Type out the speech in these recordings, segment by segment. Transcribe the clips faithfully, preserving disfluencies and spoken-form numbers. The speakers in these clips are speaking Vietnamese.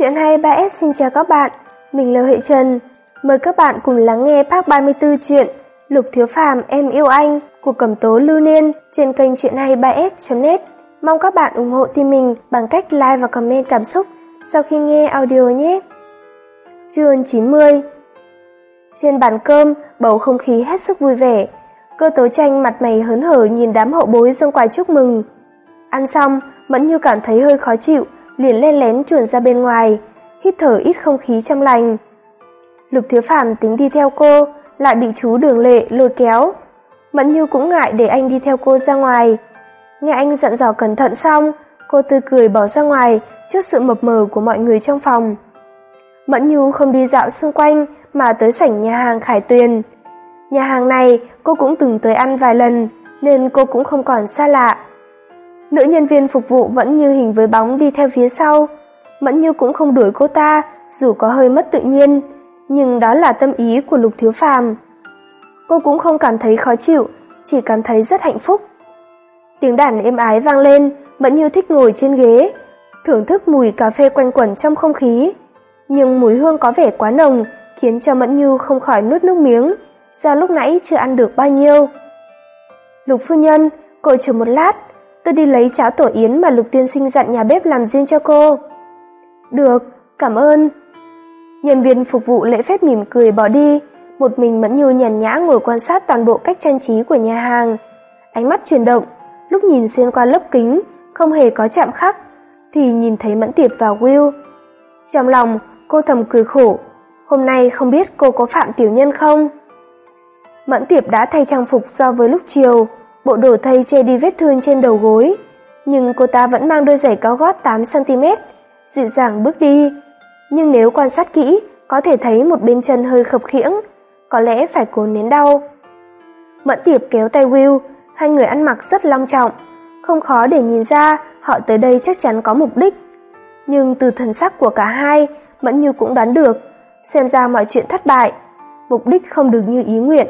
Chuyện hay ba S xin chào các bạn, mình là Huệ Trần. Mời các bạn cùng lắng nghe part ba mươi tư chuyện Lục Thiếu Phàm Em Yêu Anh của Cẩm Tố Lưu Niên trên kênh chuyện hay ba S chấm net. Mong các bạn ủng hộ team mình bằng cách like và comment cảm xúc sau khi nghe audio nhé. Chương chín mươi. Trên bàn cơm, bầu không khí hết sức vui vẻ. Cơ Tố Tranh mặt mày hớn hở nhìn đám hậu bối dâng quà chúc mừng. Ăn xong, Mẫn Như cảm thấy hơi khó chịu, liền len lén chuồn ra bên ngoài, hít thở ít không khí trong lành. Lục Thiếu Phàm tính đi theo cô, lại bị chú Đường Lệ lôi kéo. Mẫn Như cũng ngại để anh đi theo cô ra ngoài. Nghe anh dặn dò cẩn thận xong, cô tươi cười bỏ ra ngoài trước sự mập mờ của mọi người trong phòng. Mẫn Như không đi dạo xung quanh mà tới sảnh nhà hàng Khải Tuyền. Nhà hàng này cô cũng từng tới ăn vài lần nên cô cũng không còn xa lạ. Nữ nhân viên phục vụ vẫn như hình với bóng đi theo phía sau. Mẫn Như cũng không đuổi cô ta, dù có hơi mất tự nhiên, nhưng đó là tâm ý của Lục Thiếu Phàm. Cô cũng không cảm thấy khó chịu, chỉ cảm thấy rất hạnh phúc. Tiếng đàn êm ái vang lên, Mẫn Như thích ngồi trên ghế, thưởng thức mùi cà phê quanh quẩn trong không khí. Nhưng mùi hương có vẻ quá nồng, khiến cho Mẫn Như không khỏi nuốt nước miếng, do lúc nãy chưa ăn được bao nhiêu. Lục phu nhân, cô chờ một lát, tôi đi lấy cháo tổ yến mà Lục tiên sinh dặn nhà bếp làm riêng cho cô. Được, cảm ơn. Nhân viên phục vụ lễ phép mỉm cười bỏ đi, một mình Mẫn Như nhàn nhã ngồi quan sát toàn bộ cách trang trí của nhà hàng. Ánh mắt chuyển động, lúc nhìn xuyên qua lớp kính, không hề có chạm khắc, thì nhìn thấy Mẫn Tiệp và Will. Trong lòng, cô thầm cười khổ, hôm nay không biết cô có phạm tiểu nhân không? Mẫn Tiệp đã thay trang phục so với lúc chiều, bộ đồ thây che đi vết thương trên đầu gối, nhưng cô ta vẫn mang đôi giày cao gót tám xăng ti mét, dịu dàng bước đi. Nhưng nếu quan sát kỹ, có thể thấy một bên chân hơi khập khiễng, có lẽ phải cố nén đau. Mẫn Tiệp kéo tay Will, hai người ăn mặc rất long trọng, không khó để nhìn ra họ tới đây chắc chắn có mục đích. Nhưng từ thần sắc của cả hai, Mẫn Như cũng đoán được, xem ra mọi chuyện thất bại, mục đích không được như ý nguyện.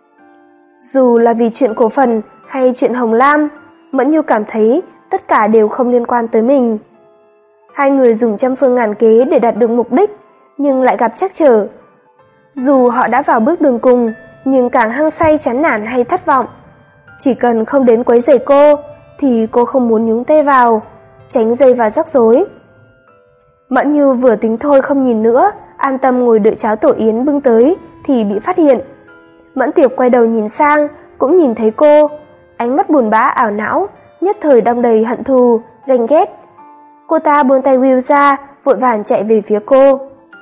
Dù là vì chuyện cổ phần hay chuyện Hồng Lam, Mẫn Như cảm thấy tất cả đều không liên quan tới mình. Hai người dùng trăm phương ngàn kế để đạt được mục đích, nhưng lại gặp trắc trở. Dù họ đã vào bước đường cùng, nhưng càng hăng say chán nản hay thất vọng. Chỉ cần không đến quấy rầy cô, thì cô không muốn nhúng tay vào, tránh dây vào rắc rối. Mẫn Như vừa tính thôi không nhìn nữa, an tâm ngồi đợi cháo tổ yến bưng tới, thì bị phát hiện. Mẫn Tiệp quay đầu nhìn sang, cũng nhìn thấy cô, ánh mắt buồn bã ảo não, nhất thời đong đầy hận thù, ganh ghét. Cô ta buông tay Will ra, vội vàng chạy về phía cô.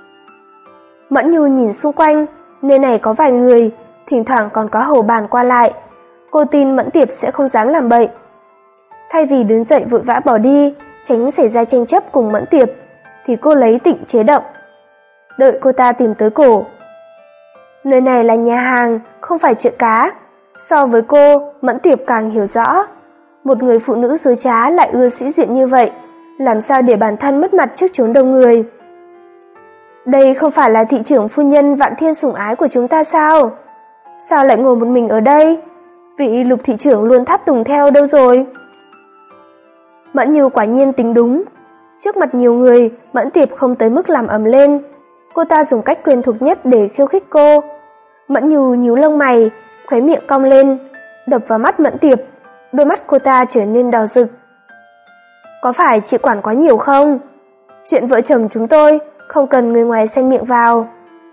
Mẫn Như nhìn xung quanh, nơi này có vài người, thỉnh thoảng còn có hầu bàn qua lại. Cô tin Mẫn Tiệp sẽ không dám làm bậy. Thay vì đứng dậy vội vã bỏ đi, tránh xảy ra tranh chấp cùng Mẫn Tiệp, thì cô lấy tịnh chế động. Đợi cô ta tìm tới cổ. Nơi này là nhà hàng, không phải chợ cá. So với cô, Mẫn Tiệp càng hiểu rõ. Một người phụ nữ dối trá lại ưa sĩ diện như vậy, làm sao để bản thân mất mặt trước chốn đông người. Đây không phải là thị trưởng phu nhân vạn thiên sủng ái của chúng ta sao? Sao lại ngồi một mình ở đây? Vị Lục thị trưởng luôn tháp tùng theo đâu rồi? Mẫn Như quả nhiên tính đúng. Trước mặt nhiều người, Mẫn Tiệp không tới mức làm ầm lên. Cô ta dùng cách quen thuộc nhất để khiêu khích cô. Mẫn Như nhíu lông mày, khóe miệng cong lên, đập vào mắt Mẫn Tiệp. Đôi mắt cô ta trở nên đỏ rực. Có phải chị quản quá nhiều không? Chuyện vợ chồng chúng tôi không cần người ngoài xen miệng vào.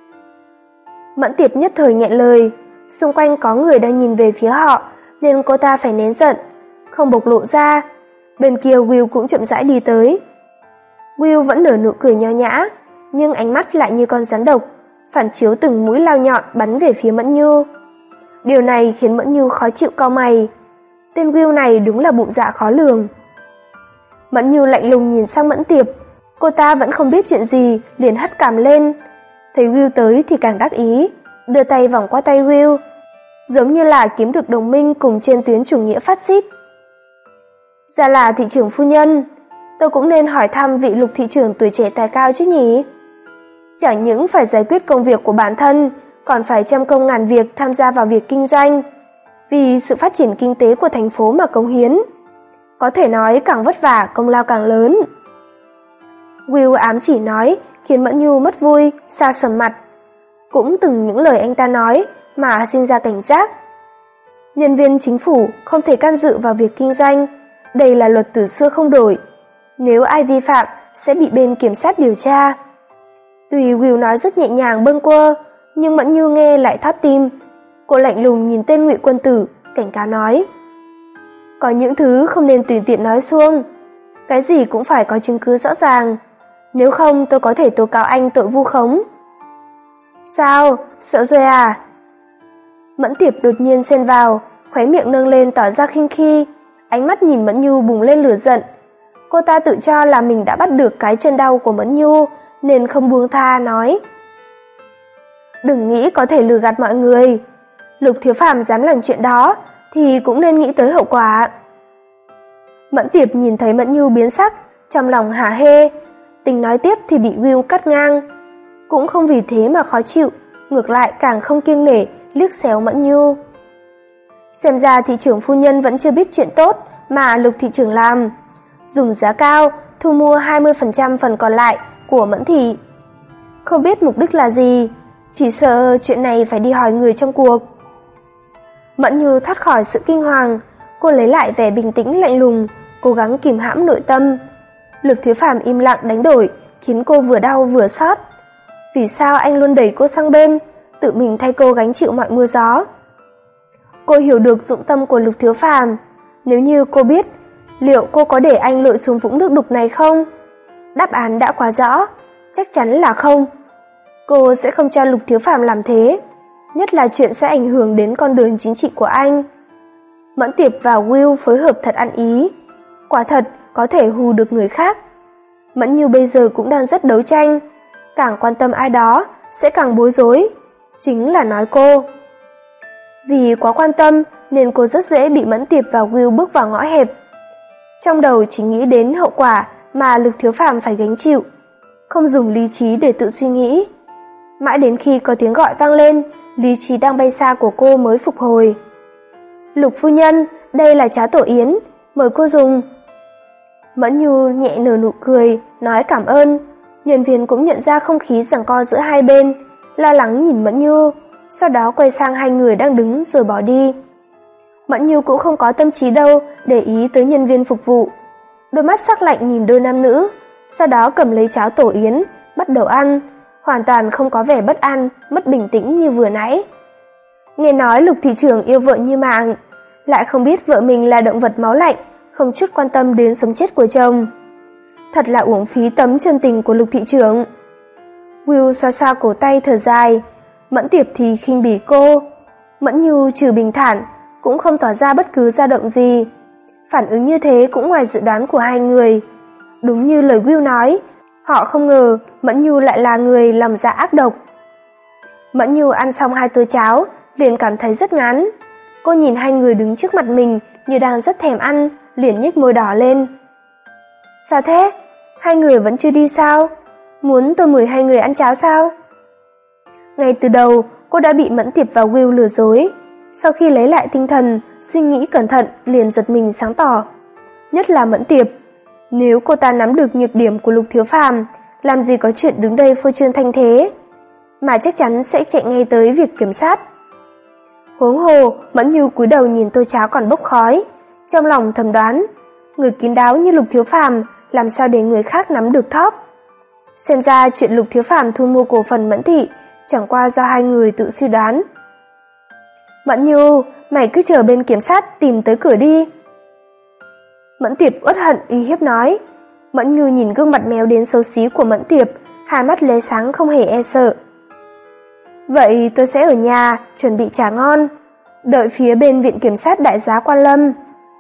Mẫn Tiệp nhất thời nghẹn lời, xung quanh có người đang nhìn về phía họ nên cô ta phải nén giận, không bộc lộ ra. Bên kia Will cũng chậm rãi đi tới. Will vẫn nở nụ cười nho nhã, nhưng ánh mắt lại như con rắn độc, phản chiếu từng mũi lao nhọn bắn về phía Mẫn Như. Điều này khiến Mẫn Như khó chịu cau mày. Tên Will này đúng là bụng dạ khó lường. Mẫn Như lạnh lùng nhìn sang Mẫn Tiệp, cô ta vẫn không biết chuyện gì, liền hất cằm lên. Thấy Will tới thì càng đắc ý, đưa tay vòng qua tay Will, giống như là kiếm được đồng minh cùng trên tuyến chủ nghĩa phát xít. Ra là thị trưởng phu nhân, tôi cũng nên hỏi thăm vị Lục thị trưởng tuổi trẻ tài cao chứ nhỉ? Chẳng những phải giải quyết công việc của bản thân, còn phải trăm công ngàn việc tham gia vào việc kinh doanh, vì sự phát triển kinh tế của thành phố mà cống hiến. Có thể nói càng vất vả công lao càng lớn. Will ám chỉ nói khiến Mẫn Nhu mất vui, xa sầm mặt. Cũng từng những lời anh ta nói mà sinh ra cảnh giác. Nhân viên chính phủ không thể can dự vào việc kinh doanh, đây là luật từ xưa không đổi. Nếu ai vi phạm sẽ bị bên kiểm sát điều tra. Tuy Will nói rất nhẹ nhàng bâng quơ, nhưng Mẫn Nhu nghe lại thót tim. Cô lạnh lùng nhìn tên Ngụy Quân Tử, cảnh cáo nói: "Có những thứ không nên tùy tiện nói suông, cái gì cũng phải có chứng cứ rõ ràng, nếu không tôi có thể tố cáo anh tội vu khống." "Sao, sợ rồi à?" Mẫn Tiệp đột nhiên xen vào, khóe miệng nâng lên tỏ ra khinh khi, ánh mắt nhìn Mẫn Nhu bùng lên lửa giận. Cô ta tự cho là mình đã bắt được cái chân đau của Mẫn Nhu nên không buông tha, nói: "Đừng nghĩ có thể lừa gạt mọi người. Lục Thiếu Phàm dám làm chuyện đó thì cũng nên nghĩ tới hậu quả." Mẫn Tiệp nhìn thấy Mẫn Nhu biến sắc, trong lòng hả hê, tính nói tiếp thì bị Will cắt ngang. Cũng không vì thế mà khó chịu, ngược lại càng không kiêng nể liếc xéo Mẫn Nhu. Xem ra thị trưởng phu nhân vẫn chưa biết chuyện tốt mà Lục thị trưởng làm, dùng giá cao thu mua hai mươi phần trăm phần còn lại của Mẫn thị. Không biết mục đích là gì, chỉ sợ chuyện này phải đi hỏi người trong cuộc. Mẫn Nhu thoát khỏi sự kinh hoàng, cô lấy lại vẻ bình tĩnh lạnh lùng, cố gắng kìm hãm nội tâm. Lục Thiếu Phàm im lặng đánh đổi, khiến cô vừa đau vừa xót. Vì sao anh luôn đẩy cô sang bên, tự mình thay cô gánh chịu mọi mưa gió? Cô hiểu được dụng tâm của Lục Thiếu Phàm, nếu như cô biết, liệu cô có để anh lội xuống vũng nước đục này không? Đáp án đã quá rõ, chắc chắn là không. Cô sẽ không cho Lục Thiếu Phàm làm thế, nhất là chuyện sẽ ảnh hưởng đến con đường chính trị của anh. Mẫn Tiệp và Will phối hợp thật ăn ý, quả thật có thể hù được người khác. Mẫn Nhu bây giờ cũng đang rất đấu tranh, càng quan tâm ai đó sẽ càng bối rối, chính là nói cô. Vì quá quan tâm nên cô rất dễ bị Mẫn Tiệp và Will bước vào ngõ hẹp. Trong đầu chỉ nghĩ đến hậu quả mà Lục Thiếu Phàm phải gánh chịu, không dùng lý trí để tự suy nghĩ. Mãi đến khi có tiếng gọi vang lên, lý trí đang bay xa của cô mới phục hồi. "Lục phu nhân, đây là cháo tổ yến, mời cô dùng." Mẫn Nhu nhẹ nở nụ cười, nói cảm ơn. Nhân viên cũng nhận ra không khí giằng co giữa hai bên, lo lắng nhìn Mẫn Nhu, sau đó quay sang hai người đang đứng rồi bỏ đi. Mẫn Nhu cũng không có tâm trí đâu để ý tới nhân viên phục vụ. Đôi mắt sắc lạnh nhìn đôi nam nữ, sau đó cầm lấy cháo tổ yến, bắt đầu ăn, hoàn toàn không có vẻ bất an, mất bình tĩnh như vừa nãy. Nghe nói Lục thị trưởng yêu vợ như mạng, lại không biết vợ mình là động vật máu lạnh, không chút quan tâm đến sống chết của chồng. Thật là uổng phí tấm chân tình của Lục thị trưởng. Will xoa xoa cổ tay thở dài, Mẫn Tiệp thì khinh bỉ cô. Mẫn Nhu trừ bình thản, cũng không tỏ ra bất cứ dao động gì. Phản ứng như thế cũng ngoài dự đoán của hai người. Đúng như lời Will nói, họ không ngờ Mẫn Nhu lại là người lòng dạ ác độc. Mẫn Nhu ăn xong hai tô cháo, liền cảm thấy rất ngán. Cô nhìn hai người đứng trước mặt mình như đang rất thèm ăn, liền nhếch môi đỏ lên. "Sao thế? Hai người vẫn chưa đi sao? Muốn tôi mời hai người ăn cháo sao?" Ngay từ đầu, cô đã bị Mẫn Tiệp và Will lừa dối. Sau khi lấy lại tinh thần, suy nghĩ cẩn thận liền giật mình sáng tỏ. Nhất là Mẫn Tiệp, nếu cô ta nắm được nhược điểm của Lục Thiếu Phàm, làm gì có chuyện đứng đây phô trương thanh thế, mà chắc chắn sẽ chạy ngay tới việc kiểm sát. Huống hồ, Mẫn Nhu cúi đầu nhìn tô cháo còn bốc khói, trong lòng thầm đoán, người kín đáo như Lục Thiếu Phàm làm sao để người khác nắm được thóp. Xem ra chuyện Lục Thiếu Phàm thu mua cổ phần Mẫn thị chẳng qua do hai người tự suy đoán. "Mẫn Nhu, mày cứ chờ bên kiểm sát tìm tới cửa đi." Mẫn Tiệp uất hận uy hiếp nói. Mẫn Nhu nhìn gương mặt méo đến xấu xí của Mẫn Tiệp, hai mắt lóe sáng không hề e sợ. "Vậy tôi sẽ ở nhà chuẩn bị trà ngon, đợi phía bên viện kiểm sát đại giá Quan Lâm."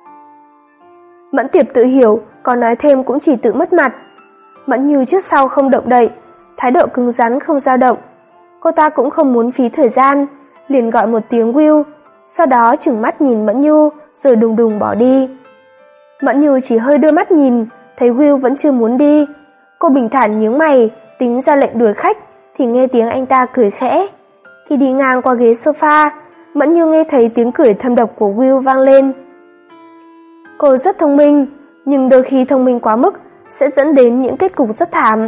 Mẫn Tiệp tự hiểu, có nói thêm cũng chỉ tự mất mặt. Mẫn Nhu trước sau không động đậy, thái độ cứng rắn không dao động. Cô ta cũng không muốn phí thời gian, liền gọi một tiếng Will, sau đó trừng mắt nhìn Mẫn Nhu rồi đùng đùng bỏ đi. Mẫn Nhu chỉ hơi đưa mắt nhìn, thấy Will vẫn chưa muốn đi. Cô bình thản nhướng mày, tính ra lệnh đuổi khách thì nghe tiếng anh ta cười khẽ. Khi đi ngang qua ghế sofa, Mẫn Nhu nghe thấy tiếng cười thâm độc của Will vang lên. Cô rất thông minh, nhưng đôi khi thông minh quá mức sẽ dẫn đến những kết cục rất thảm.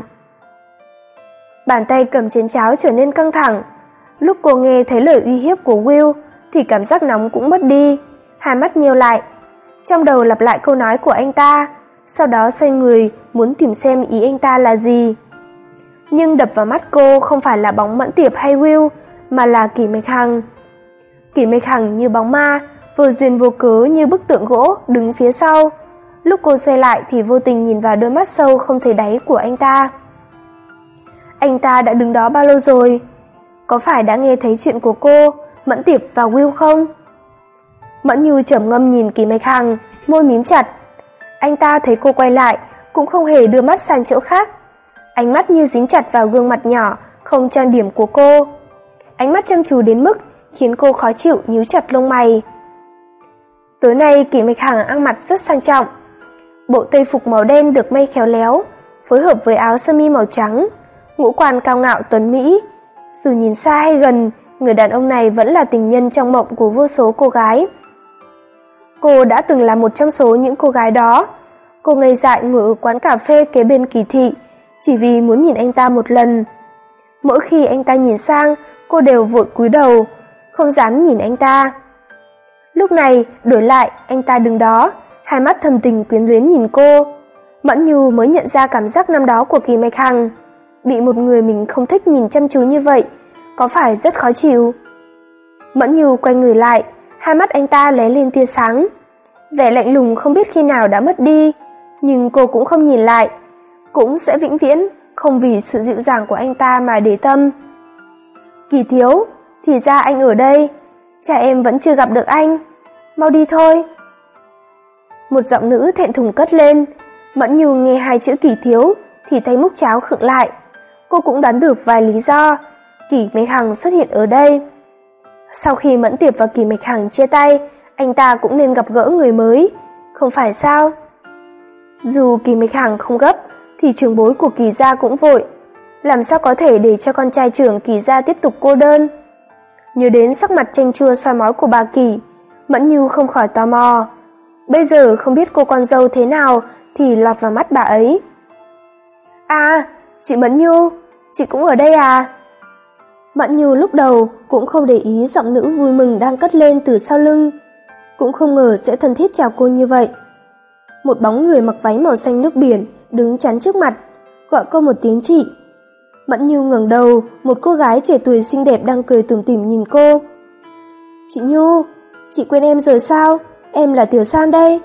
Bàn tay cầm chén cháo trở nên căng thẳng. Lúc cô nghe thấy lời uy hiếp của Will thì cảm giác nóng cũng mất đi, hai mắt nheo lại. Trong đầu lặp lại câu nói của anh ta, sau đó xoay người muốn tìm xem ý anh ta là gì. Nhưng đập vào mắt cô không phải là bóng Mẫn Tiệp hay Will, mà là Kỷ Mạch Hằng. Kỷ Mạch Hằng như bóng ma, vô duyên vô cớ như bức tượng gỗ đứng phía sau. Lúc cô xoay lại thì vô tình nhìn vào đôi mắt sâu không thấy đáy của anh ta. Anh ta đã đứng đó bao lâu rồi? Có phải đã nghe thấy chuyện của cô, Mẫn Tiệp và Will không? Mẫn Như trầm ngâm nhìn Kỷ Mạch Hằng, môi mím chặt. Anh ta thấy cô quay lại, cũng không hề đưa mắt sang chỗ khác. Ánh mắt như dính chặt vào gương mặt nhỏ, không trang điểm của cô. Ánh mắt chăm chú đến mức khiến cô khó chịu nhíu chặt lông mày. Tối nay Kỷ Mạch Hằng ăn mặc rất sang trọng. Bộ tây phục màu đen được may khéo léo, phối hợp với áo sơ mi màu trắng, ngũ quan cao ngạo tuấn mỹ. Dù nhìn xa hay gần, người đàn ông này vẫn là tình nhân trong mộng của vô số cô gái. Cô đã từng là một trong số những cô gái đó. Cô ngây dại ngồi ở quán cà phê kế bên Kỳ thị, chỉ vì muốn nhìn anh ta một lần. Mỗi khi anh ta nhìn sang, cô đều vội cúi đầu, không dám nhìn anh ta. Lúc này, đổi lại, anh ta đứng đó, hai mắt thầm tình quyến luyến nhìn cô. Mẫn Nhu mới nhận ra cảm giác năm đó của Kỷ Mạch Hằng. Bị một người mình không thích nhìn chăm chú như vậy, có phải rất khó chịu? Mẫn Nhu quay người lại, hai mắt anh ta lóe lên tia sáng. Vẻ lạnh lùng không biết khi nào đã mất đi, nhưng cô cũng không nhìn lại, cũng sẽ vĩnh viễn không vì sự dịu dàng của anh ta mà để tâm. Kỳ thiếu, thì ra anh ở đây, cha em vẫn chưa gặp được anh, mau đi thôi. Một giọng nữ thẹn thùng cất lên. Mẫn Nhu nghe hai chữ Kỳ thiếu thì tay múc cháo khựng lại. Cô cũng đoán được vài lý do Kỷ Mạch Hằng xuất hiện ở đây. Sau khi Mẫn Tiệp và Kỷ Mạch Hằng chia tay, anh ta cũng nên gặp gỡ người mới, không phải sao? Dù Kỷ Mạch Hằng không gấp thì trưởng bối của Kỷ gia cũng vội, làm sao có thể để cho con trai trưởng Kỷ gia tiếp tục cô đơn. Nhớ đến sắc mặt chanh chua soi mói của bà Kỷ, Mẫn Nhu không khỏi tò mò. Bây giờ không biết cô con dâu thế nào thì lọt vào mắt bà ấy. À, chị Mẫn Nhu, chị cũng ở đây à? Mẫn Nhu lúc đầu cũng không để ý giọng nữ vui mừng đang cất lên từ sau lưng, cũng không ngờ sẽ thân thiết chào cô như vậy. Một bóng người mặc váy màu xanh nước biển đứng chắn trước mặt, gọi cô một tiếng chị. Mẫn Nhu ngẩng đầu, một cô gái trẻ tuổi xinh đẹp đang cười tủm tỉm nhìn cô. Chị Nhu, chị quên em rồi sao? Em là Tiểu San đây.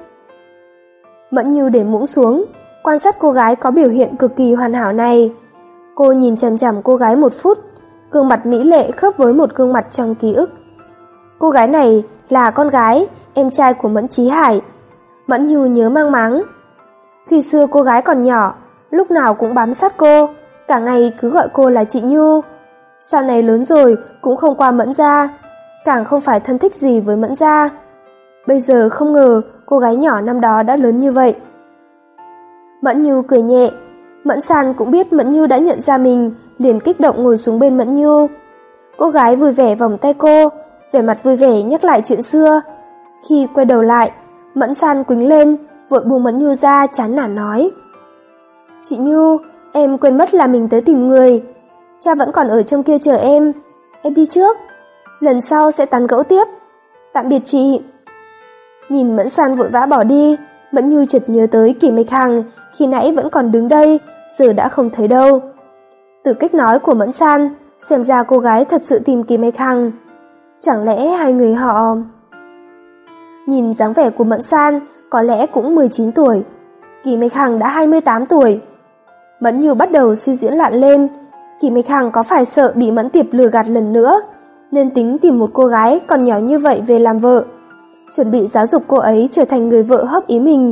Mẫn Nhu để muỗng xuống, quan sát cô gái có biểu hiện cực kỳ hoàn hảo này. Cô nhìn chằm chằm cô gái một phút, gương mặt mỹ lệ khớp với một gương mặt trong ký ức. Cô gái này là con gái, em trai của Mẫn Chí Hải. Mẫn Nhu nhớ mang máng. Khi xưa cô gái còn nhỏ, lúc nào cũng bám sát cô, cả ngày cứ gọi cô là chị Nhu. Sau này lớn rồi cũng không qua Mẫn gia, càng không phải thân thích gì với Mẫn gia. Bây giờ không ngờ cô gái nhỏ năm đó đã lớn như vậy. Mẫn Nhu cười nhẹ. Mẫn San cũng biết Mẫn Nhu đã nhận ra mình, liền kích động ngồi xuống bên Mẫn Nhu. Cô gái vui vẻ vòng tay cô, vẻ mặt vui vẻ nhắc lại chuyện xưa. Khi quay đầu lại, Mẫn San quýnh lên, vội buông Mẫn Nhu ra chán nản nói. Chị Nhu, em quên mất là mình tới tìm người. Cha vẫn còn ở trong kia chờ em. Em đi trước, lần sau sẽ tán gẫu tiếp. Tạm biệt chị. Nhìn Mẫn San vội vã bỏ đi, Mẫn Nhu chợt nhớ tới Kỷ Mạch Hằng, khi nãy vẫn còn đứng đây, giờ đã không thấy đâu. Từ cách nói của Mẫn San, xem ra cô gái thật sự tìm Kỷ Mạch Hằng. Chẳng lẽ hai người họ... Nhìn dáng vẻ của Mẫn San, có lẽ cũng mười chín tuổi. Kỷ Mạch Hằng đã hai mươi tám tuổi. Mẫn Nhu bắt đầu suy diễn loạn lên. Kỷ Mạch Hằng có phải sợ bị Mẫn Tiệp lừa gạt lần nữa, nên tính tìm một cô gái còn nhỏ như vậy về làm vợ, chuẩn bị giáo dục cô ấy trở thành người vợ hợp ý mình.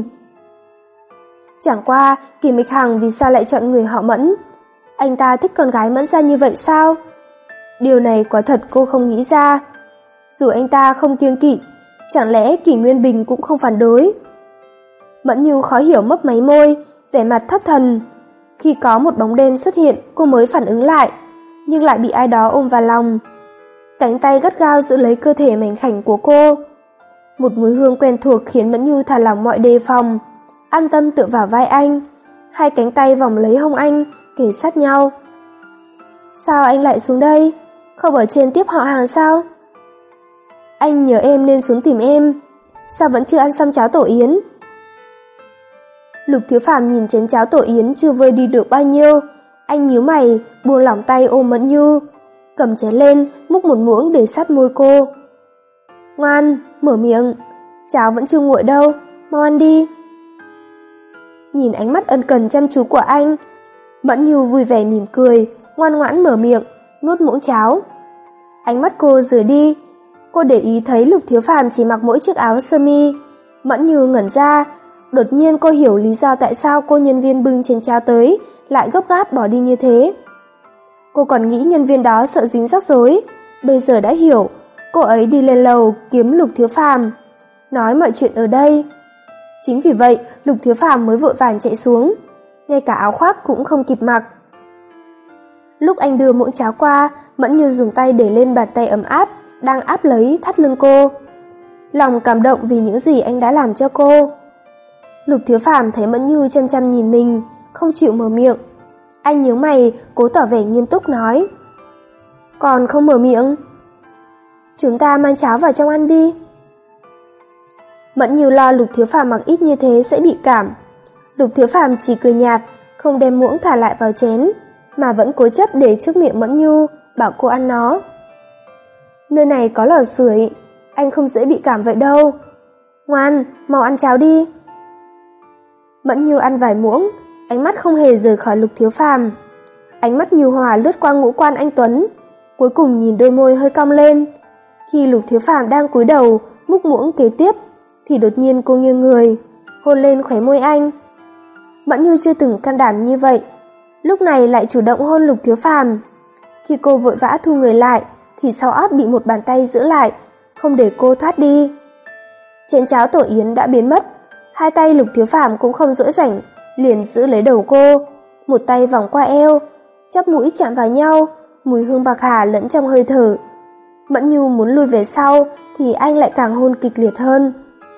Chẳng qua, Kỷ Mạch Hằng vì sao lại chọn người họ Mẫn? Anh ta thích con gái Mẫn gia như vậy sao? Điều này quả thật cô không nghĩ ra. Dù anh ta không kiêng kỵ, chẳng lẽ Kỷ Nguyên Bình cũng không phản đối? Mẫn Nhu khó hiểu mấp máy môi, vẻ mặt thất thần. Khi có một bóng đen xuất hiện, cô mới phản ứng lại, nhưng lại bị ai đó ôm vào lòng. Cánh tay gắt gao giữ lấy cơ thể mảnh khảnh của cô. Một mùi hương quen thuộc khiến Mẫn Nhu thả lỏng mọi đề phòng, an tâm tựa vào vai anh. hai cánh tay vòng lấy hông anh, kề sát nhau. Sao anh lại xuống đây? Không ở trên tiếp họ hàng sao? Anh nhớ em nên xuống tìm em. Sao vẫn chưa ăn xong cháo tổ yến? Lục Thiếu Phàm nhìn chén cháo tổ yến chưa vơi đi được bao nhiêu, anh nhíu mày, buông lỏng tay ôm Mẫn Nhu, cầm chén lên, múc một muỗng để sát môi cô. Ngoan, mở miệng, cháo vẫn chưa nguội đâu, mau ăn đi. Nhìn ánh mắt ân cần chăm chú của anh, Mẫn Nhu vui vẻ mỉm cười, ngoan ngoãn mở miệng, nuốt muỗng cháo. Ánh mắt cô rời đi, cô để ý thấy Lục Thiếu Phàm chỉ mặc mỗi chiếc áo sơ mi. Mẫn Nhu ngẩn ra, đột nhiên cô hiểu lý do tại sao cô nhân viên bưng chén cháo tới lại gấp gáp bỏ đi như thế. Cô còn nghĩ nhân viên đó sợ dính rắc rối, bây giờ đã hiểu, cô ấy đi lên lầu kiếm Lục Thiếu Phàm, nói mọi chuyện ở đây. Chính vì vậy, Lục Thiếu Phàm mới vội vàng chạy xuống, ngay cả áo khoác cũng không kịp mặc. Lúc anh đưa muỗng cháo qua, Mẫn Như dùng tay để lên bàn tay ấm áp đang áp lấy thắt lưng cô, lòng cảm động vì những gì anh đã làm cho cô. Lục Thiếu Phàm thấy Mẫn Như chăm chăm nhìn mình, không chịu mở miệng. Anh nhướng mày, cố tỏ vẻ nghiêm túc nói: Còn không mở miệng? Chúng ta mang cháo vào trong ăn đi. Mẫn Như lo Lục Thiếu Phàm mặc ít như thế sẽ bị cảm. Lục Thiếu Phàm chỉ cười nhạt, không đem muỗng thả lại vào chén, mà vẫn cố chấp để trước miệng Mẫn Như, bảo cô ăn nó. Nơi này có lò sưởi, anh không dễ bị cảm vậy đâu. Ngoan, mau ăn cháo đi. Mẫn Như ăn vài muỗng, ánh mắt không hề rời khỏi Lục Thiếu Phàm. Ánh mắt nhu hòa lướt qua ngũ quan anh tuấn, cuối cùng nhìn đôi môi hơi cong lên. Khi Lục Thiếu Phàm đang cúi đầu múc muỗng kế tiếp, thì đột nhiên cô nghiêng người, hôn lên khóe môi anh. Mẫn Như chưa từng can đảm như vậy, lúc này lại chủ động hôn Lục Thiếu Phàm. Khi cô vội vã thu người lại, thì sau ót bị một bàn tay giữ lại, không để cô thoát đi. Chén cháo tổ yến đã biến mất, hai tay Lục Thiếu Phàm cũng không dỗi rảnh, liền giữ lấy đầu cô, một tay vòng qua eo, chóp mũi chạm vào nhau, mùi hương bạc hà lẫn trong hơi thở. Mẫn Như muốn lùi về sau, thì anh lại càng hôn kịch liệt hơn.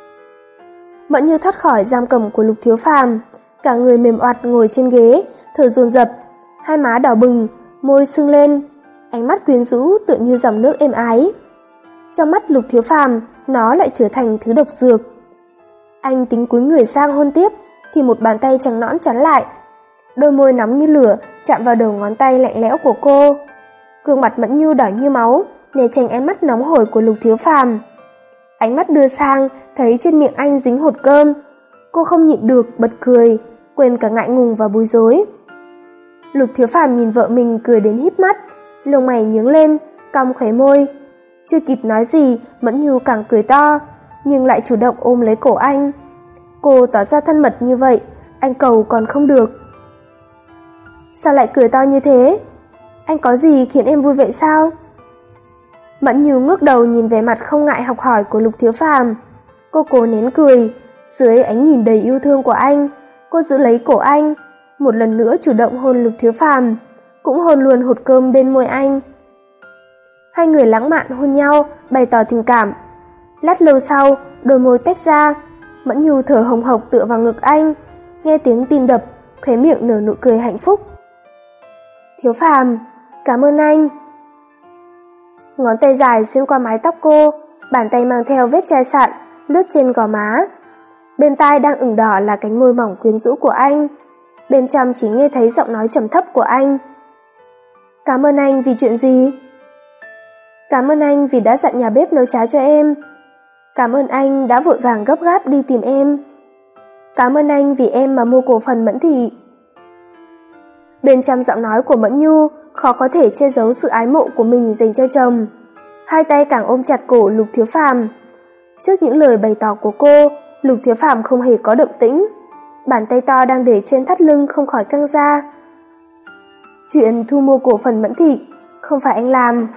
Mẫn Như thoát khỏi giam cầm của Lục Thiếu Phàm, cả người mềm oặt ngồi trên ghế, thở dồn dập, hai má đỏ bừng, môi sưng lên, ánh mắt quyến rũ tựa như dòng nước êm ái. Trong mắt Lục Thiếu Phàm, nó lại trở thành thứ độc dược. Anh tính cúi người sang hôn tiếp, thì một bàn tay trắng nõn chắn lại. Đôi môi nóng như lửa chạm vào đầu ngón tay lạnh lẽo của cô. Gương mặt Mẫn Như đỏ như máu, né tránh ánh mắt nóng hổi của Lục Thiếu Phàm. Ánh mắt đưa sang, thấy trên miệng anh dính hột cơm. Cô không nhịn được, bật cười, quên cả ngại ngùng và bối rối. Lục Thiếu Phàm nhìn vợ mình cười đến híp mắt, lông mày nhướng lên, cong khóe môi. Chưa kịp nói gì, Mẫn Như càng cười to, nhưng lại chủ động ôm lấy cổ anh. Cô tỏ ra thân mật như vậy, anh cầu còn không được. Sao lại cười to như thế? Anh có gì khiến em vui vậy sao? Mẫn Như ngước đầu nhìn vẻ mặt không ngại học hỏi của Lục Thiếu Phàm. Cô cố nén cười, dưới ánh nhìn đầy yêu thương của anh, cô giữ lấy cổ anh, một lần nữa chủ động hôn Lục Thiếu Phàm, cũng hôn luôn hột cơm bên môi anh. Hai người lãng mạn hôn nhau, bày tỏ tình cảm. Lát lâu sau, đôi môi tách ra, Mẫn Như thở hồng hộc tựa vào ngực anh, nghe tiếng tim đập, khóe miệng nở nụ cười hạnh phúc. Thiếu Phàm, cảm ơn anh. Ngón tay dài xuyên qua mái tóc cô, bàn tay mang theo vết chai sạn, lướt trên gò má. Bên tai đang ửng đỏ là cánh môi mỏng quyến rũ của anh, bên trong chỉ nghe thấy giọng nói trầm thấp của anh. Cảm ơn anh vì chuyện gì? Cảm ơn anh vì đã dặn nhà bếp nấu cháo cho em. Cảm ơn anh đã vội vàng gấp gáp đi tìm em. Cảm ơn anh vì em mà mua cổ phần Mẫn Thị. Bên trong giọng nói của Mẫn Nhu khó có thể che giấu sự ái mộ của mình dành cho chồng. Hai tay càng ôm chặt cổ Lục Thiếu Phàm. Trước những lời bày tỏ của cô, Lục Thiếu Phàm không hề có động tĩnh. Bàn tay to đang để trên thắt lưng không khỏi căng ra. Chuyện thu mua cổ phần Mẫn Thị không phải anh làm.